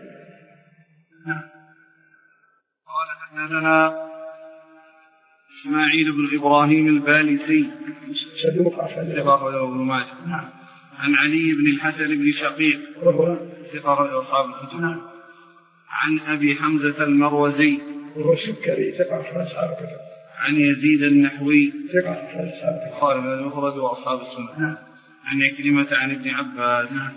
Speaker 1: قال حدثنا إسماعيل بن إبراهيم البالسي
Speaker 2: صدوق أخرج
Speaker 1: له ابن ماجه.
Speaker 2: نعم.
Speaker 1: عن علي بن الحسن بن شقيق
Speaker 2: وهو
Speaker 1: ثقة أصحاب الكتب.
Speaker 2: نعم.
Speaker 1: عن أبي حمزة المروزي
Speaker 2: وهو السكري ثقة أخرج أصحاب الكتب.
Speaker 1: عن يزيد النحوي
Speaker 2: ثقة أخرج أصحاب الكتب.
Speaker 1: قال من المفرد وأصحاب السنة.
Speaker 2: نعم.
Speaker 1: عن عكرمة عن ابن عباس.
Speaker 2: نعم.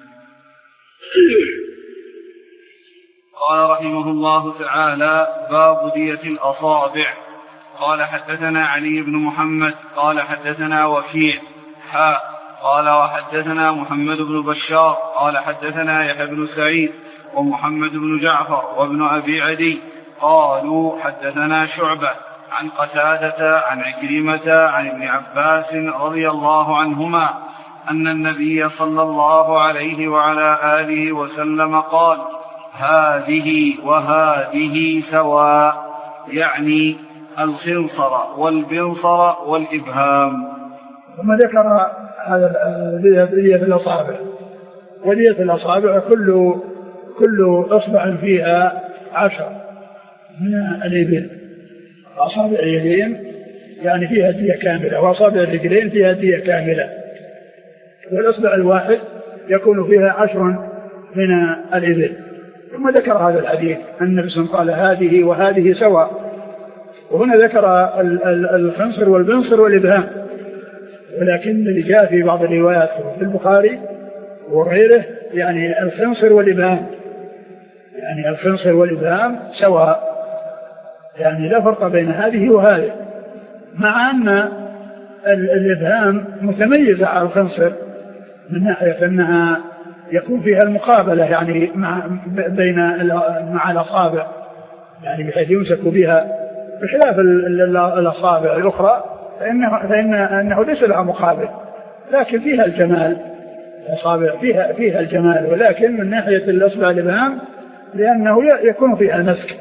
Speaker 1: قال رحمه الله تعالى باب دية الأصابع. قال حدثنا علي بن محمد قال حدثنا وكيع حاء قال وحدثنا محمد بن بشار قال حدثنا يحيى بن سعيد ومحمد بن جعفر وابن أبي عدي قالوا حدثنا شعبة عن قتادة عن عكرمة عن ابن عباس رضي الله عنهما أن النبي صلى الله عليه وعلى آله وسلم قال هذه وهذه سواء، يعني الخنصر والبنصر والإبهام.
Speaker 2: ثم ذكر هذا دية الأصابع، ودية الأصابع كل كل إصبع فيها عشر من الإبل. أصابع اليدين يعني فيها دية كاملة، وأصابع الرجلين فيها دية كاملة، والإصبع الواحد يكون فيها عشر من الإبل. ثم ذكر هذا الحديث أن النبي صلى الله عليه وسلم قال هذه وهذه سواء، وهنا ذكر الخنصر والبنصر والإبهام، ولكن اللي جاء في بعض الروايات في البخاري وغيره يعني الخنصر والإبهام، يعني الخنصر والإبهام سواء، يعني لا فرق بين هذه وهذه، مع أن الإبهام متميزة على الخنصر من ناحية أنها يكون فيها المقابلة يعني مع بين مع الأصابع، يعني بحيث يمسك بها، بخلاف الأصابع الأخرى فإنه, فإنه ليس لها مقابل، لكن فيها الجمال، الأصابع فيها فيها الجمال، ولكن من ناحية الأصبع الإبهام لأنه يكون فيها المسك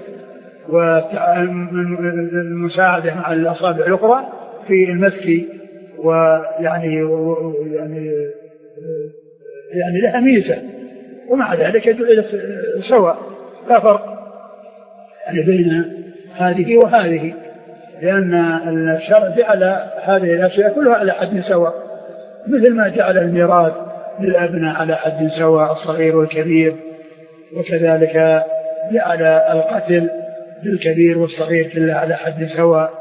Speaker 2: والمساعدة مع الأصابع الأخرى في المسك، ويعني يعني يعني لها ميزة، ومع ذلك يدل سواء، لا فرق يعني بين هذه وهذه، لأن الشرع جعل هذه الأشياء كلها على حد سواء، مثل ما جعل الميراث للأبناء على حد سواء الصغير والكبير، وكذلك جعل القتل للكبير والصغير كله على حد سواء.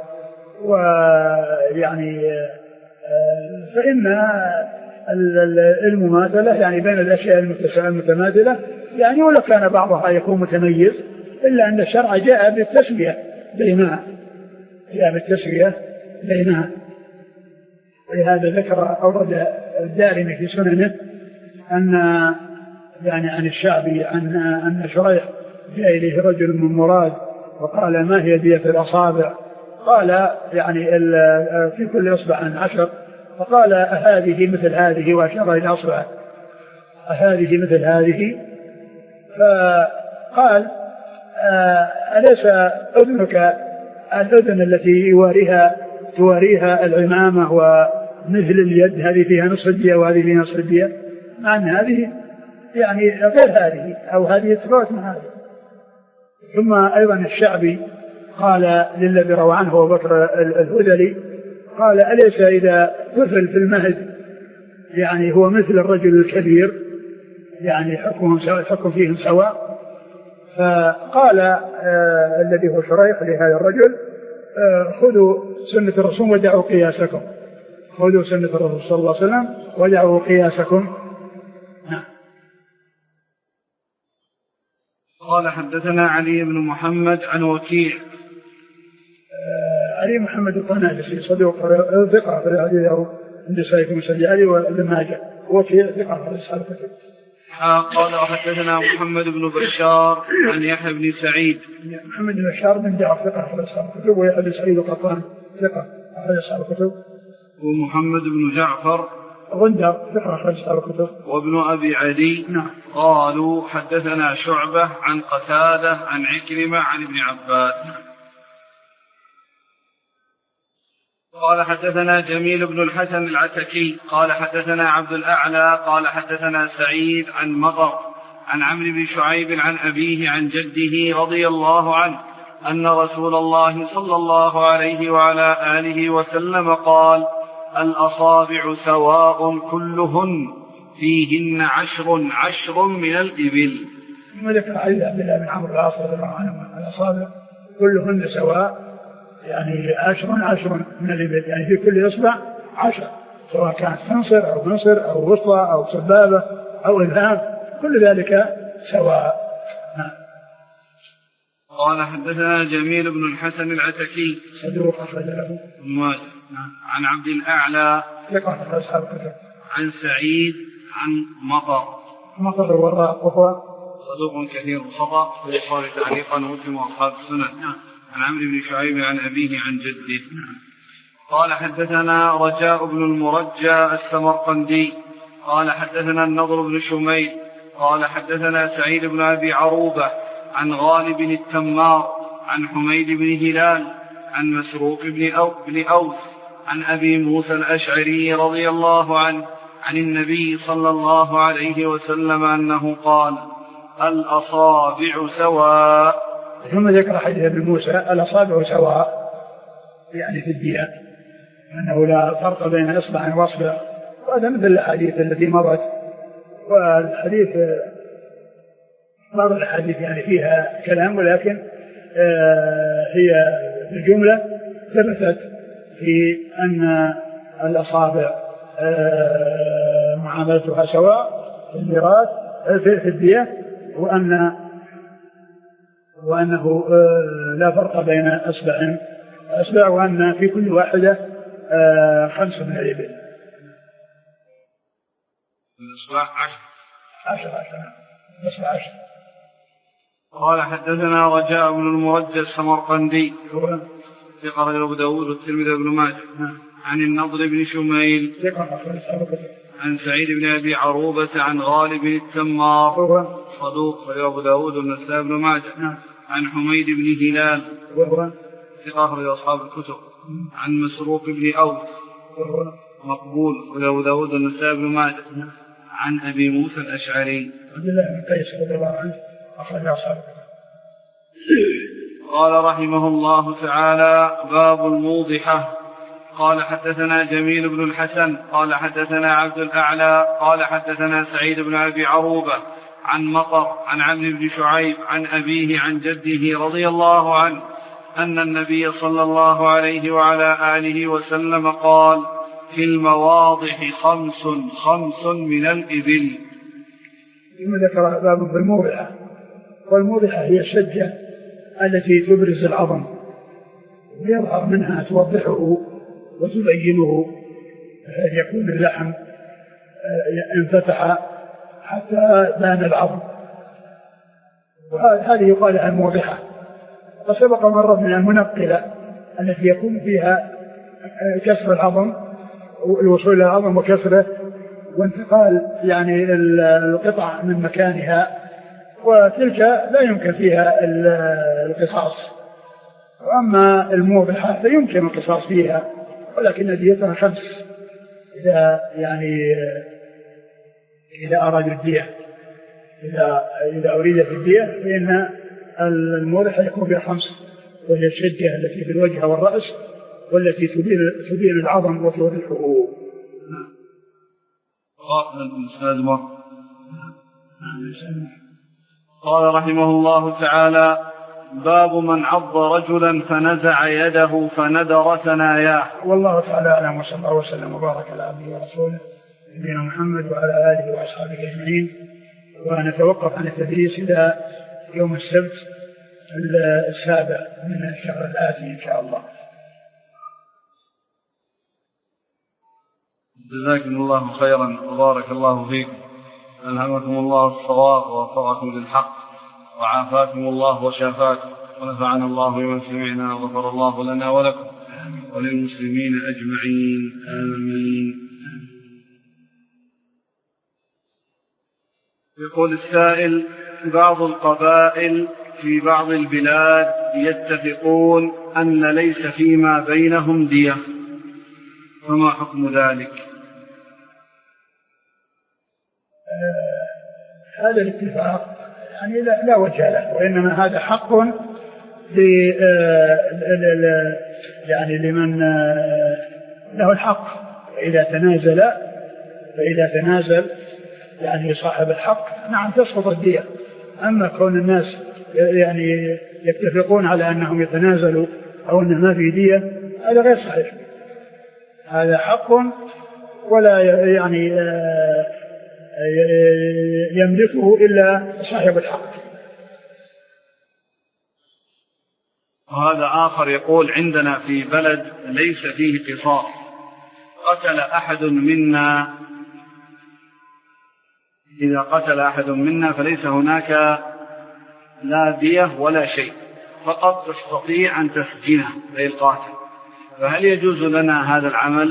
Speaker 2: ويعني فإن المماثلة يعني بين الأشياء المتماثلة يعني ولو كان بعضها يكون متميز، إلا أن الشرع جاء بالتسوية بينها، جاء بالتسوية بينها. ولهذا ذكر أورد الدارمي في سننه أن يعني عن الشعبي أن أن شريح جاء إليه رجل من مراد وقال ما هي دية الأصابع؟ قال يعني في كل إصبع عشر، فقال هذه مثل هذه، وأشار إلى أصبعه هذه مثل هذه، فقال أليس أذنك الأذن التي يواريها تواريها العمامة مثل اليد هذه فيها نصف الدية وهذه فيها نصف الدية، مع أن هذه يعني غير هذه أو هذه تفاوت من هذه. ثم أيضا الشعبي قال للذي روى عنه أبو بكر الهذلي قال أليس إذا طفل في المهد يعني هو مثل الرجل الكبير يعني حكمهم سواء، حكم فيهم سواء. فقال آه الذي هو شريح لهذا الرجل آه خذوا سنة الرسول ودعوا قياسكم، خذوا سنة الرسول صلى الله عليه وسلم ودعوا قياسكم. نعم.
Speaker 1: قال حدثنا علي بن محمد عن وكيع.
Speaker 2: آه علي محمد القنادسي صدوق ثقة في الحديث عند سيف مسجد علي وابن ماجه، وكيع ثقة في أصحاب الكتب.
Speaker 1: قال وحدثنا محمد بن بشار عن يحيى بن سعيد.
Speaker 2: محمد بن بشار بن جعفر ثقة في أصحاب الكتب، ويحيى بن سعيد القطان ثقة في أصحاب الكتب.
Speaker 1: ومحمد بن جعفر
Speaker 2: غندر ثقة في أصحاب الكتب.
Speaker 1: وابن أبي عدي.
Speaker 2: نعم.
Speaker 1: قالوا حدثنا شعبة عن قتادة عن عكرمة عن ابن عباس. قال حدثنا جميل بن الحسن العتكي قال حدثنا عبد الأعلى قال حدثنا سعيد عن مطر عن عمرو بن شعيب عن أبيه عن جده رضي الله عنه أن رسول الله صلى الله عليه وعلى آله وسلم قال: الأصابع سواء كلهن فيهن عشر عشر من الإبل.
Speaker 2: ثم ذكر حديث عبد الله بن عمرو العاص رضي الله عنه: الأصابع كلهن سواء، يعني عشر عشر من الإبل، يعني في كل إصبع عشر، سواء كانت خنصر أو منصر أو وسطى أو سبابة أو إبهام، كل ذلك سواء.
Speaker 1: قال حدثنا جميل بن الحسن العتكي
Speaker 2: صدوق أخرج له
Speaker 1: ماجه عن عبد الأعلى
Speaker 2: ثقة في أصحاب الكتب
Speaker 1: عن سعيد عن مطر
Speaker 2: مطر الوراق وهو
Speaker 1: صدوق كثير الخطأ في البخاري تعليقا ومسلم وأصحاب السنن. عن عمرو بن شعيب عن أبيه عن جده. قال حدثنا رجاء بن المرجى السمرقندي قال حدثنا النضر بن شميل قال حدثنا سعيد بن أبي عروبة عن غالب التمار عن حميد بن هلال عن مسروق بن, أو بن أوس عن أبي موسى الأشعري رضي الله عنه عن النبي صلى الله عليه وسلم أنه قال: الأصابع سواء.
Speaker 2: ثم ذكر حديث ابن موسى: الأصابع سواء، يعني في الدية، أنه لا فرق بين إصبع وأصبع، وهذا مثل الحديث الذي مضت. والحديث بعض الحديث يعني فيها كلام، ولكن آه هي الجملة ثبتت في أن الأصابع آه معاملتها سواء في الميراث في الدية، وأن وأنه آه لا فرق بين أصبع أصبع، وأن في كل واحدة آه خمس من الإبل.
Speaker 1: الأصبع عشر
Speaker 2: عشر عشر أصبع عشر.
Speaker 1: قال حدثنا رجاء بن المرجى السمرقندي ثقة أبو داود والترمذي وابن ماجه عن النضر بن شميل عن سعيد بن أبي عروبة عن غالب التمار صدوق أبو داود والنسائي بن ماجه عن حميد بن هلال ثقة أخرج أصحاب الكتب عن مسروق بن أوس مقبول أبو داود والنسائي بن ماجه عن أبي موسى الأشعري
Speaker 2: عبد الله بن قيس رضي الله عنه أخرج أصحاب الكتب.
Speaker 1: قال رحمه الله تعالى: باب الموضحة. قال حدثنا جميل بن الحسن قال حدثنا عبد الأعلى قال حدثنا سعيد بن أبي عروبة عن مطر عن عمرو بن شعيب عن أبيه عن جده رضي الله عنه أن النبي صلى الله عليه وعلى آله وسلم قال: في المواضح خمس خمس من الإبل.
Speaker 2: ثم ذكر باب في الموضحة، والموضحة هي الشجة التي تبرز العظم ويظهر منها توضحه وتبينه، يكون اللحم انفتح حتى بان العظم، وهذه يقال لها الموضحة. وسبق مرة من المنقلة التي يكون فيها كسر العظم، الوصول إلى العظم وكسره وانتقال يعني القطع من مكانها، وتلك لا يمكن فيها القصاص. وأما الموضحة فيمكن القصاص فيها، ولكن ديتها خمس إذا يعني إذا أراد الدية، إذا إذا أريدت الدية فإن المورحة يكون بها خمس، وهي الشجة التي في الوجه والرأس، والتي تبين تبين العظم وتوري الحقوق.
Speaker 1: قال رحمه الله تعالى: باب من عض رجلا فنزع يده فندر ثناياه.
Speaker 2: والله تعالى أعلم، وصلى الله وسلم وبارك على عبده ورسوله نبينا محمد وعلى آله وأصحابه أجمعين. ونتوقف عن التدريس إلى يوم السبت السابع من الشهر الآتي إن شاء الله.
Speaker 1: جزاكم الله خيرا وبارك الله فيكم، ألهمكم الله الصواب ووفقكم للحق وعافاكم الله وشافاكم، ونفعنا الله بما سمعنا وغفر الله لنا ولكم وللمسلمين أجمعين، آمين. يقول السائل: بعض القبائل في بعض البلاد يتفقون أن ليس فيما بينهم دية، فما حكم ذلك؟
Speaker 2: آه هذا الاتفاق يعني لا, لا وجه له، وإنما هذا حق ل يعني لمن له الحق، فإذا تنازل فإذا تنازل يعني صاحب الحق نعم تسقط الدية. أما كون الناس يعني يتفقون على أنهم يتنازلوا أو أن ما في دية، هذا غير صحيح. هذا حق ولا يعني يملكه إلا صاحب الحق.
Speaker 1: وهذا آخر يقول: عندنا في بلد ليس فيه قصاص، قتل أحد منا، إذا قتل أحد منا فليس هناك لا دية ولا شيء، فقط تستطيع أن تسجنه أي القاتل، فهل يجوز لنا هذا العمل؟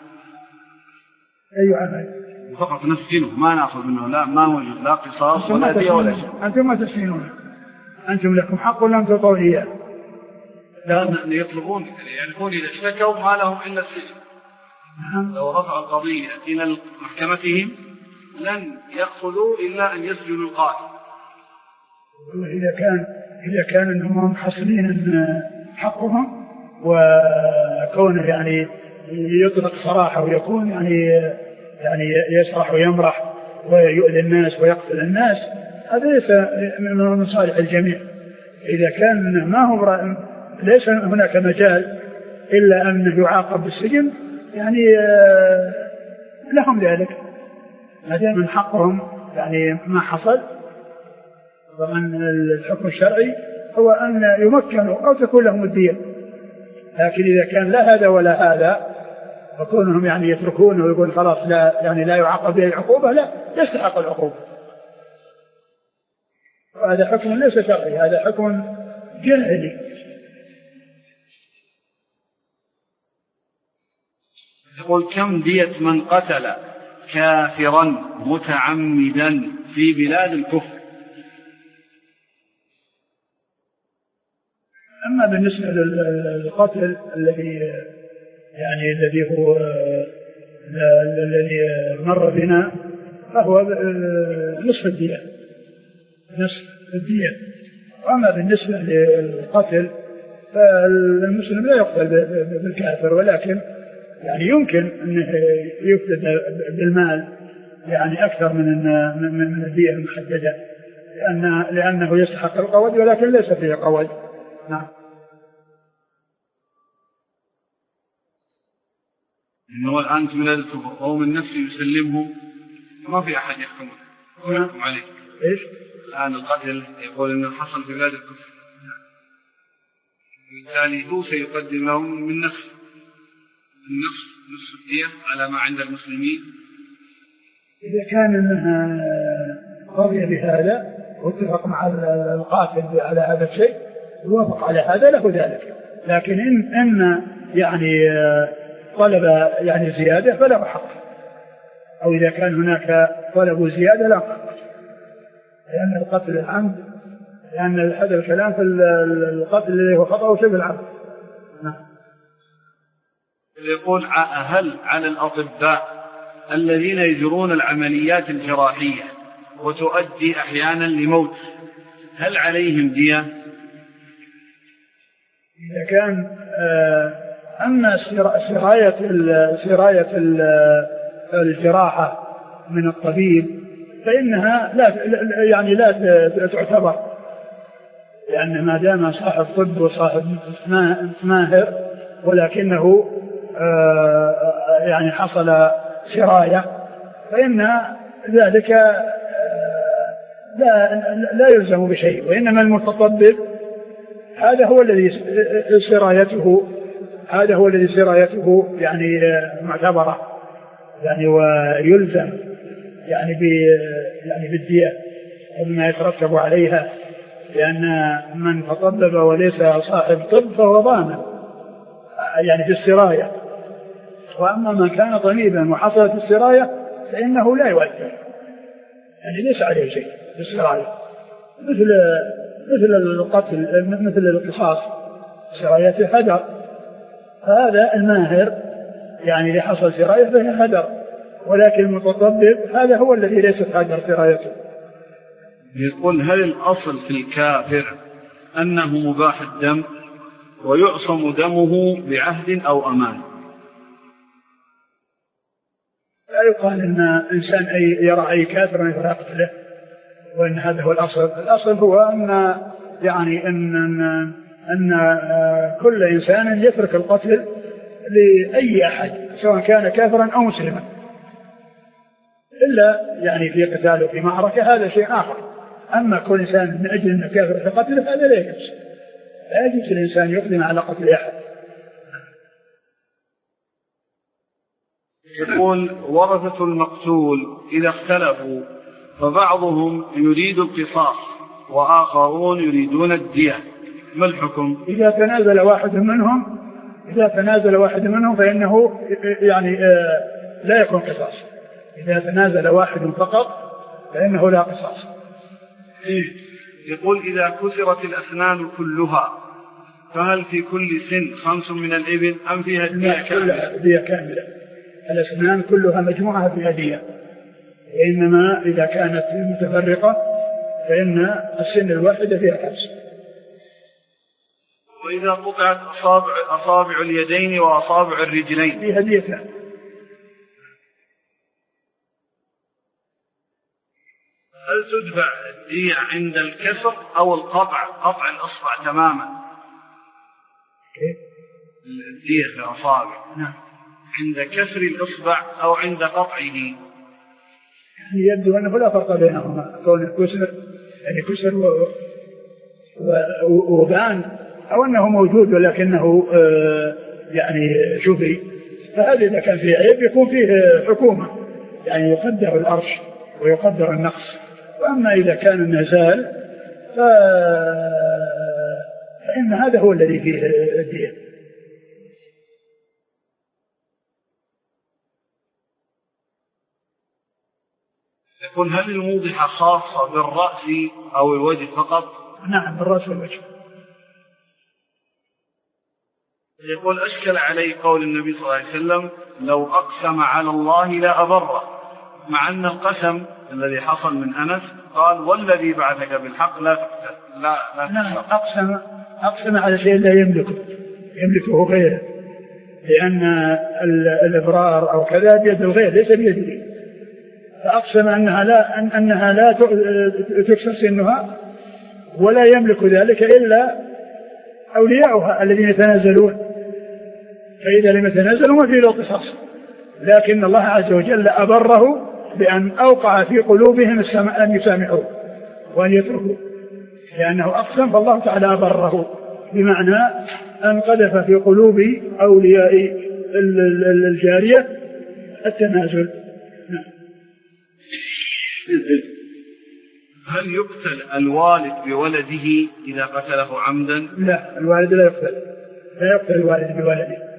Speaker 2: أي عمل؟
Speaker 1: فقط نسجنه، ما نأخذ منه، لا ما موجود لا قصاص ولا دية ولا شيء.
Speaker 2: أنتم ما تسجنون، أنتم لكم حق ولم تعطوا إياه.
Speaker 1: لا يطلبون يعني يكون إذا اشتكوا ما لهم إلا السجن. لو رفع القضية إلى محكمتهم لن يأخذوا إلا أن يسجنوا القاتل.
Speaker 2: إذا كان إذا كان أنهم حاصلين حقهم، وكونه يعني يطلق صراحة ويكون يعني يعني يسرح ويمرح ويؤذي الناس ويقتل الناس، هذا ليس من مصالح الجميع. إذا كان ما هو ليس هناك مجال إلا أن يعاقب بالسجن، يعني لهم ذلك، هذا من حقهم يعني ما حصل. طبعا الحكم الشرعي هو أن يمكنوا أو تكون لهم الدية، لكن إذا كان لا هذا ولا هذا فكونهم يعني يتركونه ويقول خلاص لا يعني لا يعاقب به العقوبة، لا يستحق العقوبة. وهذا حكم ليس شرعي، هذا حكم جاهلي.
Speaker 1: يقول: كم دية من قتل كافرا متعمدا في بلاد الكفر؟
Speaker 2: أما بالنسبة للقتل الذي يعني الذي هو الذي مر بنا فهو نصف الدية، نصف الدية. وأما بالنسبة للقتل فالمسلم لا يقتل بالكافر، ولكن يعني يمكن أن يفتد بالمال يعني أكثر من من الدية المحددة، لأن لأنه يستحق القود ولكن ليس فيه قود. نعم.
Speaker 1: إنه الآن في بلاد الكفر هو من نفسه يسلمه، ما في أحد يحكم يحكم عليه.
Speaker 2: إيش؟
Speaker 1: الآن القتل يقول إنه حصل في بلاد الكفر، بالتالي هو سيقدم لهم من نفسه النفس نفس الدية على ما عند المسلمين.
Speaker 2: إذا كان أنها قضية بهذا واتفق مع القاتل على هذا الشيء يوافق على هذا له ذلك، لكن إن, إن يعني طلب يعني زيادة فلا حق، أو إذا كان هناك طلب زيادة لا حق، لأن القتل العمد، لأن هذا الكلام في القتل اللي هو خطأ وشبه العمد. نعم.
Speaker 1: يقول هل على الأطباء الذين يجرون العمليات الجراحية وتؤدي أحيانا لموت هل عليهم دية؟
Speaker 2: إذا كان أما سراية سراية الجراحة من الطبيب فإنها لا يعني لا تعتبر، لأن ما دام صاحب طب وصاحب ماهر ولكنه يعني حصل سراية فإن ذلك لا لا يلزم بشيء، وإنما المتطبب هذا هو الذي سرايته هذا هو الذي سرايته يعني معتبرة يعني ويلزم يعني ب يعني بالدية وما يترتب عليها، لأن من تطبب وليس صاحب طب فهو ضامن يعني في السراية، وأما من كان طبيبا وحصلت السراية فإنه لا يؤثر يعني ليس عليه شيء في السراية، مثل مثل القتل مثل القصاص سرايته هدر، فهذا الماهر يعني اللي حصل سراية فهي هدر، ولكن المتطبب هذا هو الذي ليست هدر سرايته.
Speaker 1: يقول هل الأصل في الكافر أنه مباح الدم ويعصم دمه بعهد أو أمان؟
Speaker 2: لا يقال أن إنسان أي يرى أي كافر يفرق له وأن هذا هو الأصل. الأصل هو أن يعني أن, أن, أن كل إنسان يترك القتل لأي أحد سواء كان كافرا أو مسلما، إلا يعني في قتال وفي معركة هذا شيء آخر. أما كل إنسان من أجل أنه كافر في قتله هذا لا يجوز، لا يجوز الإنسان يقدم على قتل أحد.
Speaker 1: يقول ورثة المقتول إذا اختلفوا فبعضهم يريد القصاص وآخرون يريدون الدية، ما الحكم؟
Speaker 2: إذا تنازل واحد منهم إذا تنازل واحد منهم فإنه يعني لا يكون قصاص، إذا تنازل واحد فقط فإنه لا قصاص.
Speaker 1: يقول إذا كسرت الأسنان كلها فهل في كل سن خمس من الإبل أم فيها دية كاملة؟
Speaker 2: دية كاملة، الأسنان كلها مجموعة فيها دية، وإنما إذا كانت متفرقة فإن السن الواحدة فيها حبس.
Speaker 1: وإذا قطعت أصابع, أصابع اليدين وأصابع الرجلين
Speaker 2: فيها دية.
Speaker 1: هل تدفع الدية عند الكسر أو القطع، قطع الأصبع تماما؟ الدية في الأصابع
Speaker 2: نعم.
Speaker 1: عند كسر الإصبع أو عند قطعه؟
Speaker 2: يعني يبدو أنه لا فرق بينهما، كون كسر يعني كسر وبان أو أنه موجود ولكنه آه يعني شفي، فهذا إذا كان فيه عيب يكون فيه حكومة يعني يقدر الأرش ويقدر النقص، وأما إذا كان النزال فإن هذا هو الذي فيه الدية.
Speaker 1: يقول هل الموضحة خاصة بالرأس أو الوجه فقط؟
Speaker 2: نعم بالرأس والوجه.
Speaker 1: يقول أشكل علي قول النبي صلى الله عليه وسلم لو أقسم على الله لا أبره، مع أن القسم الذي حصل من أنس قال والذي بعثك بالحق لا تقتل. لا لا
Speaker 2: نعم أقسم أقسم على شيء لا يملكه يملكه غيره، لأن الإبرار أو كذا بيد الغير ليس بيده، فأقسم أنها لا أن أنها لا تكسر سنها ولا يملك ذلك إلا أولياؤها الذين يتنازلون، فإذا لم يتنازلوا ما فيه له قصاص، لكن الله عز وجل أبره بأن أوقع في قلوبهم أن يسامحوا وأن يتركوا، لأنه أقسم فالله تعالى أبره بمعنى أن قذف في قلوب أولياء الجارية التنازل.
Speaker 1: هل يقتل الوالد بولده إذا قتله عمدا؟
Speaker 2: لا، الوالد لا يقتل، لا يقتل الوالد بولده.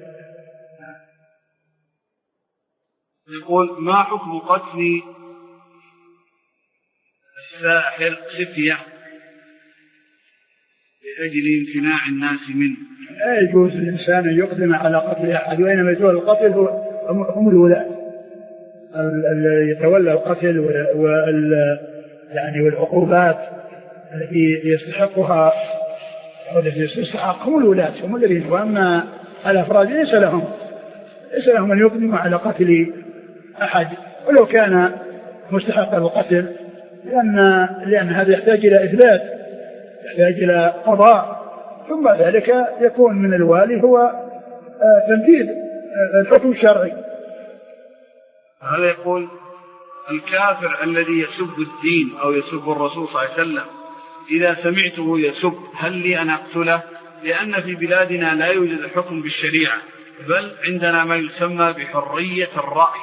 Speaker 1: يقول ما حكم قتل الساحر خفية لأجل امتناع الناس منه.
Speaker 2: لا يجوز للإنسان أن يقدم على قتل أحد، وإنما يتولى القتل هو هم الولاة الذي يتولى القتل وال يعني والعقوبات التي يستحقها أو التي يستحق هم الولاة هم الذين، وأما الأفراد ليس لهم ليس لهم أن يقدموا على قتل أحد ولو كان مستحق القتل، لأن لأن هذا يحتاج إلى إثبات، يحتاج إلى قضاء، ثم ذلك يكون من الوالي هو تنفيذ الحكم الشرعي.
Speaker 1: هذا يقول الكافر الذي يسب الدين أو يسب الرسول صلى الله عليه وسلم إذا سمعته يسب هل لي أن أقتله؟ لأن في بلادنا لا يوجد الحكم بالشريعة، بل عندنا ما يسمى بحرية الرأي.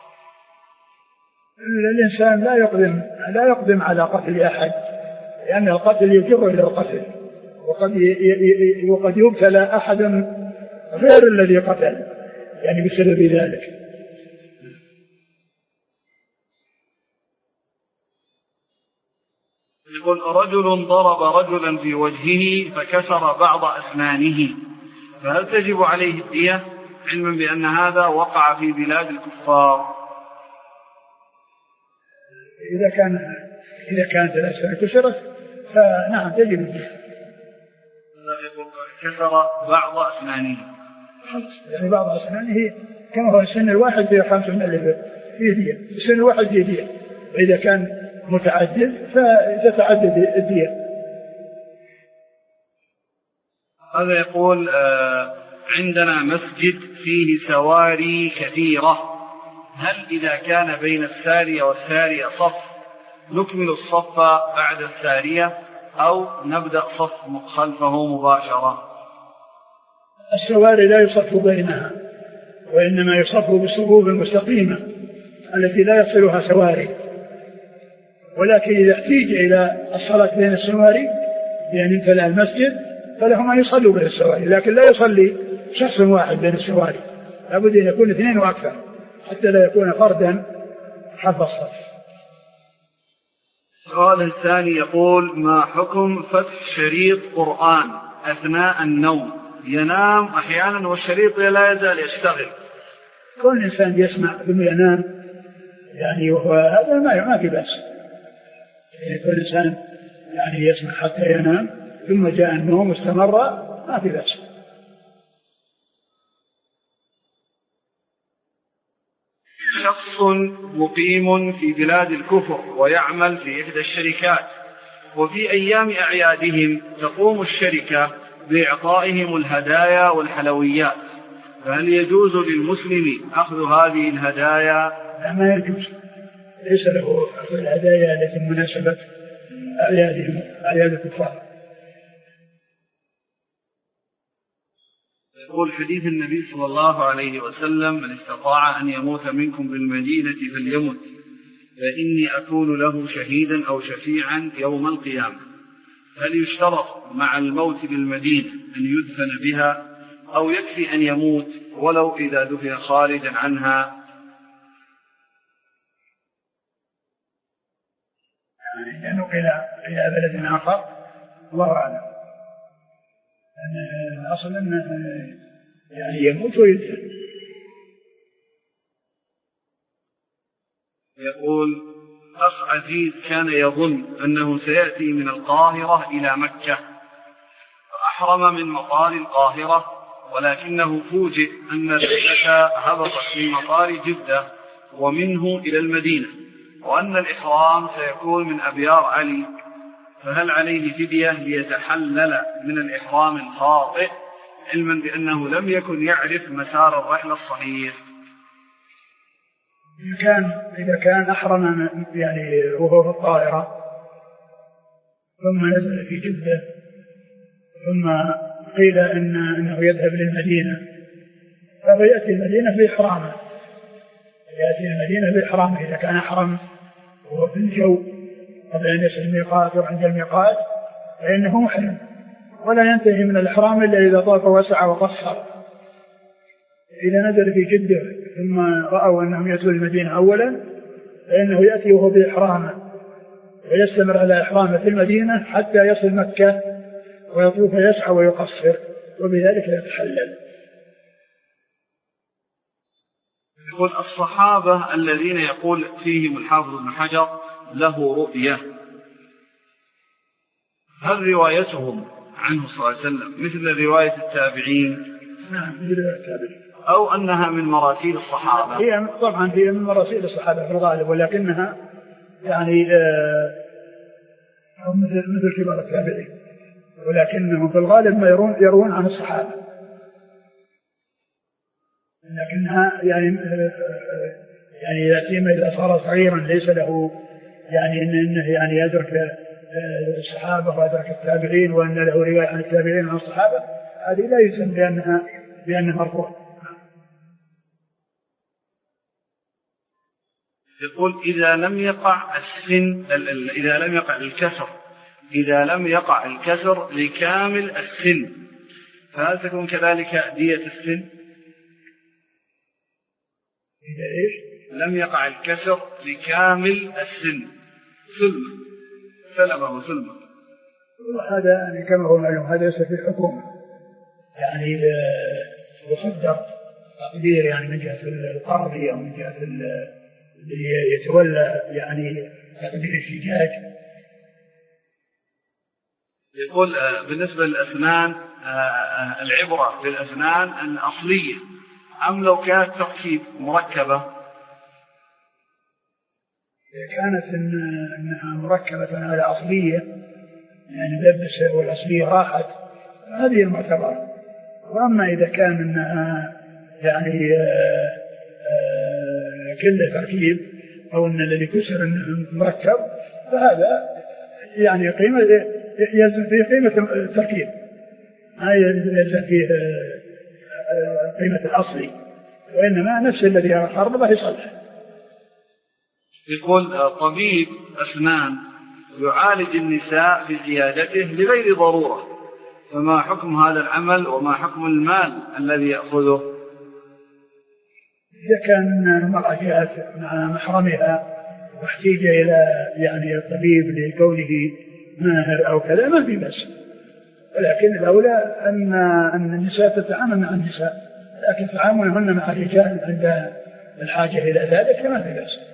Speaker 2: الإنسان لا يقدم لا يقدم على قتل أحد، لأن القتل يجر إلى القتل، وقد وقد يبتلى أحد غير الذي قتل يعني بسبب ذلك.
Speaker 1: يقول رجل ضرب رجلا في وجهه فكسر بعض أسنانه، فهل تجب عليه الدية علما بأن هذا وقع في بلاد الكفار؟
Speaker 2: إذا كان إذا كانت الأسنان كسرت فنعم تجب الدية.
Speaker 1: كسر بعض أسنانه
Speaker 2: يعني بعض أسنانه كما هو السن الواحد في خمس من اللي فيه دية، السن الواحد فيه دية، وإذا كان متعدد فتتعدد الدية.
Speaker 1: هذا يقول عندنا مسجد فيه سواري كثيرة، هل إذا كان بين السارية والسارية صف نكمل الصف بعد السارية أو نبدأ صف خلفه مباشرة؟
Speaker 2: السواري لا يصف بينها، وإنما يصف بالصفوف المستقيمة التي لا يصلها سواري، ولكن إذا احتيج إلى الصلاة بين السواري بأن يمتلأ المسجد فلهم أن يصلوا بين السواري، لكن لا يصلي شخص واحد بين السواري، لابد أن يكون اثنين وأكثر حتى لا يكون فردا حظ الصف.
Speaker 1: السؤال الثاني يقول ما حكم فتح شريط قرآن أثناء النوم؟ ينام أحيانا والشريط لا يزال يشتغل.
Speaker 2: كل إنسان يسمع ثم ينام يعني وهو هذا ما ما في بأس، يعني كل إنسان يعني يسمع حتى ينام ثم جاء النوم واستمر ما في بأس.
Speaker 1: شخص مقيم في بلاد الكفر ويعمل في إحدى الشركات، وفي أيام أعيادهم تقوم الشركة بإعطائهم الهدايا والحلويات، فهل يجوز للمسلم أخذ هذه الهدايا؟
Speaker 2: لا ما يجوز، ليس له أخذ الهدايا التي مناسبة أعيادهم أعياد الكفار.
Speaker 1: يقول حديث النبي صلى الله عليه وسلم من استطاع أن يموت منكم بالمدينة فليمت فإني أكون له شهيدا أو شفيعا يوم القيامة، هل يشترط مع الموت بالمدينة أن يدفن بها أو يكفي أن يموت ولو إذا دفن خارجا عنها؟
Speaker 2: يعني نقل إلى بلد آخر الله أعلم، يعني الأصل أنه يعني يموت ويدفن.
Speaker 1: يقول أخ عزيز كان يظن أنه سيأتي من القاهرة إلى مكة فأحرم من مطار القاهرة، ولكنه فوجئ أن الرحلة هبطت من مطار جدة ومنه إلى المدينة، وأن الإحرام سيكون من أبيار علي، فهل عليه فدية ليتحلل من الإحرام الخاطئ علما بأنه لم يكن يعرف مسار الرحلة الصحيح؟
Speaker 2: إذا كان إذا كان أحرم يعني وهو في الطائرة ثم نزل في جدة ثم قيل إن إنه يذهب للمدينة فهو يأتي المدينة بإحرامه، يأتي المدينة بإحرامه إذا كان أحرم وهو في الجو قبل أن يصل الميقات وعند الميقات فإنه محرم، ولا ينتهي من الإحرام إلا إذا طاف وسع وقصر. إذا نزل في جدة ثم رأوا أنهم يأتوا المدينة أولا فإنه يأتي وهو بإحرامه ويستمر على إحرامه في المدينة حتى يصل مكة ويطوف يسعى ويقصر وبذلك يتحلل.
Speaker 1: يقول الصحابة الذين يقول فيهم الحافظ ابن حجر له رؤية، هل روايتهم عنه صلى الله عليه وسلم مثل رواية التابعين؟
Speaker 2: نعم مثل رواية التابعين،
Speaker 1: أو أنها من مراسيل الصحابة؟
Speaker 2: هي طبعا هي من مراسيل الصحابة في الغالب، ولكنها يعني آه مثل مثل كبار التابعين، ولكنهم في الغالب ما يرون يروون عن الصحابة، لكنها يعني يعني يأتيما إذا صار صغيرا ليس له يعني إنه يعني يدرك الصحابة ويدرك التابعين وأن له رواية عن التابعين عن الصحابة، هذه لا يسمى بأنها بأنها مرفوعة.
Speaker 1: يقول إذا لم يقع السن إذا لم يقع الكسر إذا لم يقع الكسر لكامل السن فهل تكون كذلك دية السن؟
Speaker 2: إذا إيش؟
Speaker 1: لم يقع الكسر لكامل السن سلمة سلمة وسلمة،
Speaker 2: هذا يعني كما هو معلوم هذا ليس في حكم يعني يقدر تقدير يعني من جهة القاضي أو من جهة اللي يتولى يعني تقدير الشجاج.
Speaker 1: يقول بالنسبة للأسنان العبرة بالأسنان أن أصلية أم لو كانت تركيب مركبة؟
Speaker 2: إذا كانت إن إنها مركبة على أصلية يعني لبس والأصلية راحت هذه المعتبرة، وأما إذا كان إنها يعني كله تركيب أو إن الذي كسر إنه مركب فهذا يعني قيمة يلزم فيه قيمة التركيب، ما يلزم فيه قيمة الأصلي، وإنما نفس الذي خربه يصلح.
Speaker 1: يقول طبيب أسنان يعالج النساء بزيادته لغير ضرورة، فما حكم هذا العمل وما حكم المال الذي يأخذه؟
Speaker 2: إذا كان المرأة جاءت مع محرمها واحتاج إلى يعني الطبيب لكونه ماهر أو كذا ما في بأس، ولكن الأولى أن أن النساء تتعامل مع النساء، لكن تعاملهن مع الرجال عند الحاجة إلى ذلك ما في بأس.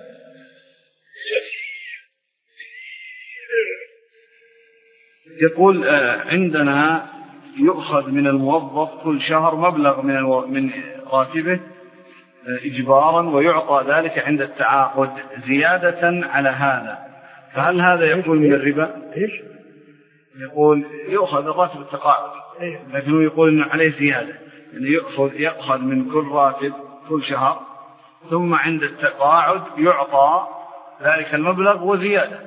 Speaker 1: يقول عندنا يؤخذ من الموظف كل شهر مبلغ من من راتبه إجبارا ويعطى ذلك عند التعاقد زيادة على هذا، فهل هذا يكون من الربا؟
Speaker 2: إيش؟
Speaker 1: يقول يؤخذ الراتب التقاعد لكنه يقول إنه عليه زيادة، يعني يأخذ يأخذ من كل راتب كل شهر ثم عند التقاعد يعطى ذلك المبلغ وزيادة،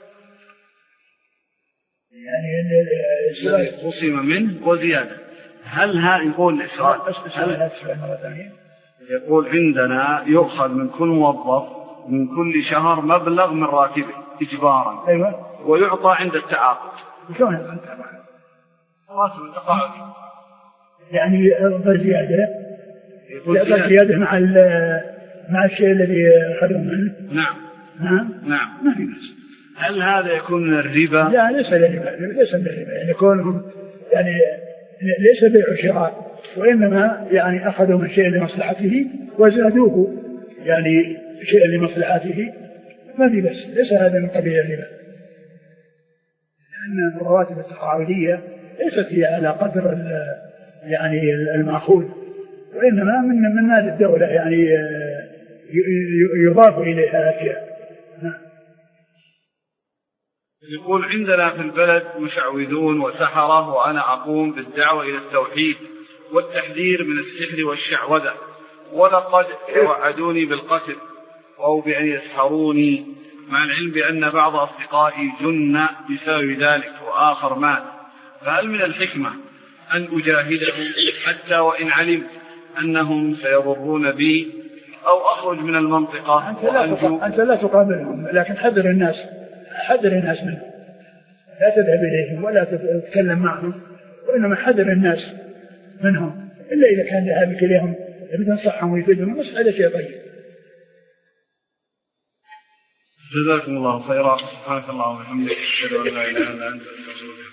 Speaker 2: يعني
Speaker 1: خصم منه وزيادة. هل هذا يقول إسراء؟ يقول عندنا يؤخذ من كل موظف من كل شهر مبلغ من راتبه إجبارا
Speaker 2: أيوة.
Speaker 1: ويعطى عند التعاقد.
Speaker 2: شلون عند التعاقد؟
Speaker 1: راتب التقاعد
Speaker 2: يعني زيادة زيادة مع مع الشيء الذي أخذه منه.
Speaker 1: نعم
Speaker 2: نعم
Speaker 1: نعم
Speaker 2: ما في بس.
Speaker 1: هل هذا يكون من الربا؟
Speaker 2: لا ليس الربا، ليس من الربا، يعني يكون يعني ليس بيع وشراء، وإنما يعني أخذوا من شيء لمصلحته وزادوه يعني شيء لمصلحته ما في بس، ليس هذا من قبيل الربا، لأن الرواتب التقاعدية ليست هي على قدر يعني المأخوذ، وإنما من من مال الدولة يعني يضاف إليها أشياء.
Speaker 1: يقول عندنا في البلد مشعوذون وسحرة وأنا أقوم بالدعوة إلى التوحيد والتحذير من السحر والشعوذة، ولقد وعدوني بالقتل أو بأن يسحروني، مع العلم بأن بعض أصدقائي جن بسبب ذلك وآخر مات، فهل من الحكمة أن أجاهدهم حتى وإن علمت أنهم سيضرون بي أو أخرج من المنطقة؟
Speaker 2: أنت لا, أنت لا تقابلهم، لكن حذر الناس حذر الناس منهم، لا تذهب إليهم ولا تتكلم معهم، وإنما حذر الناس منهم، إلا إذا كان ذهابك إليهم بتنصحهم ويفيدهم، بس هذا شيء طيب.
Speaker 1: جزاكم الله خيرا. سبحانك اللهم وبحمدك أشهد أن لا إله إلا أنت.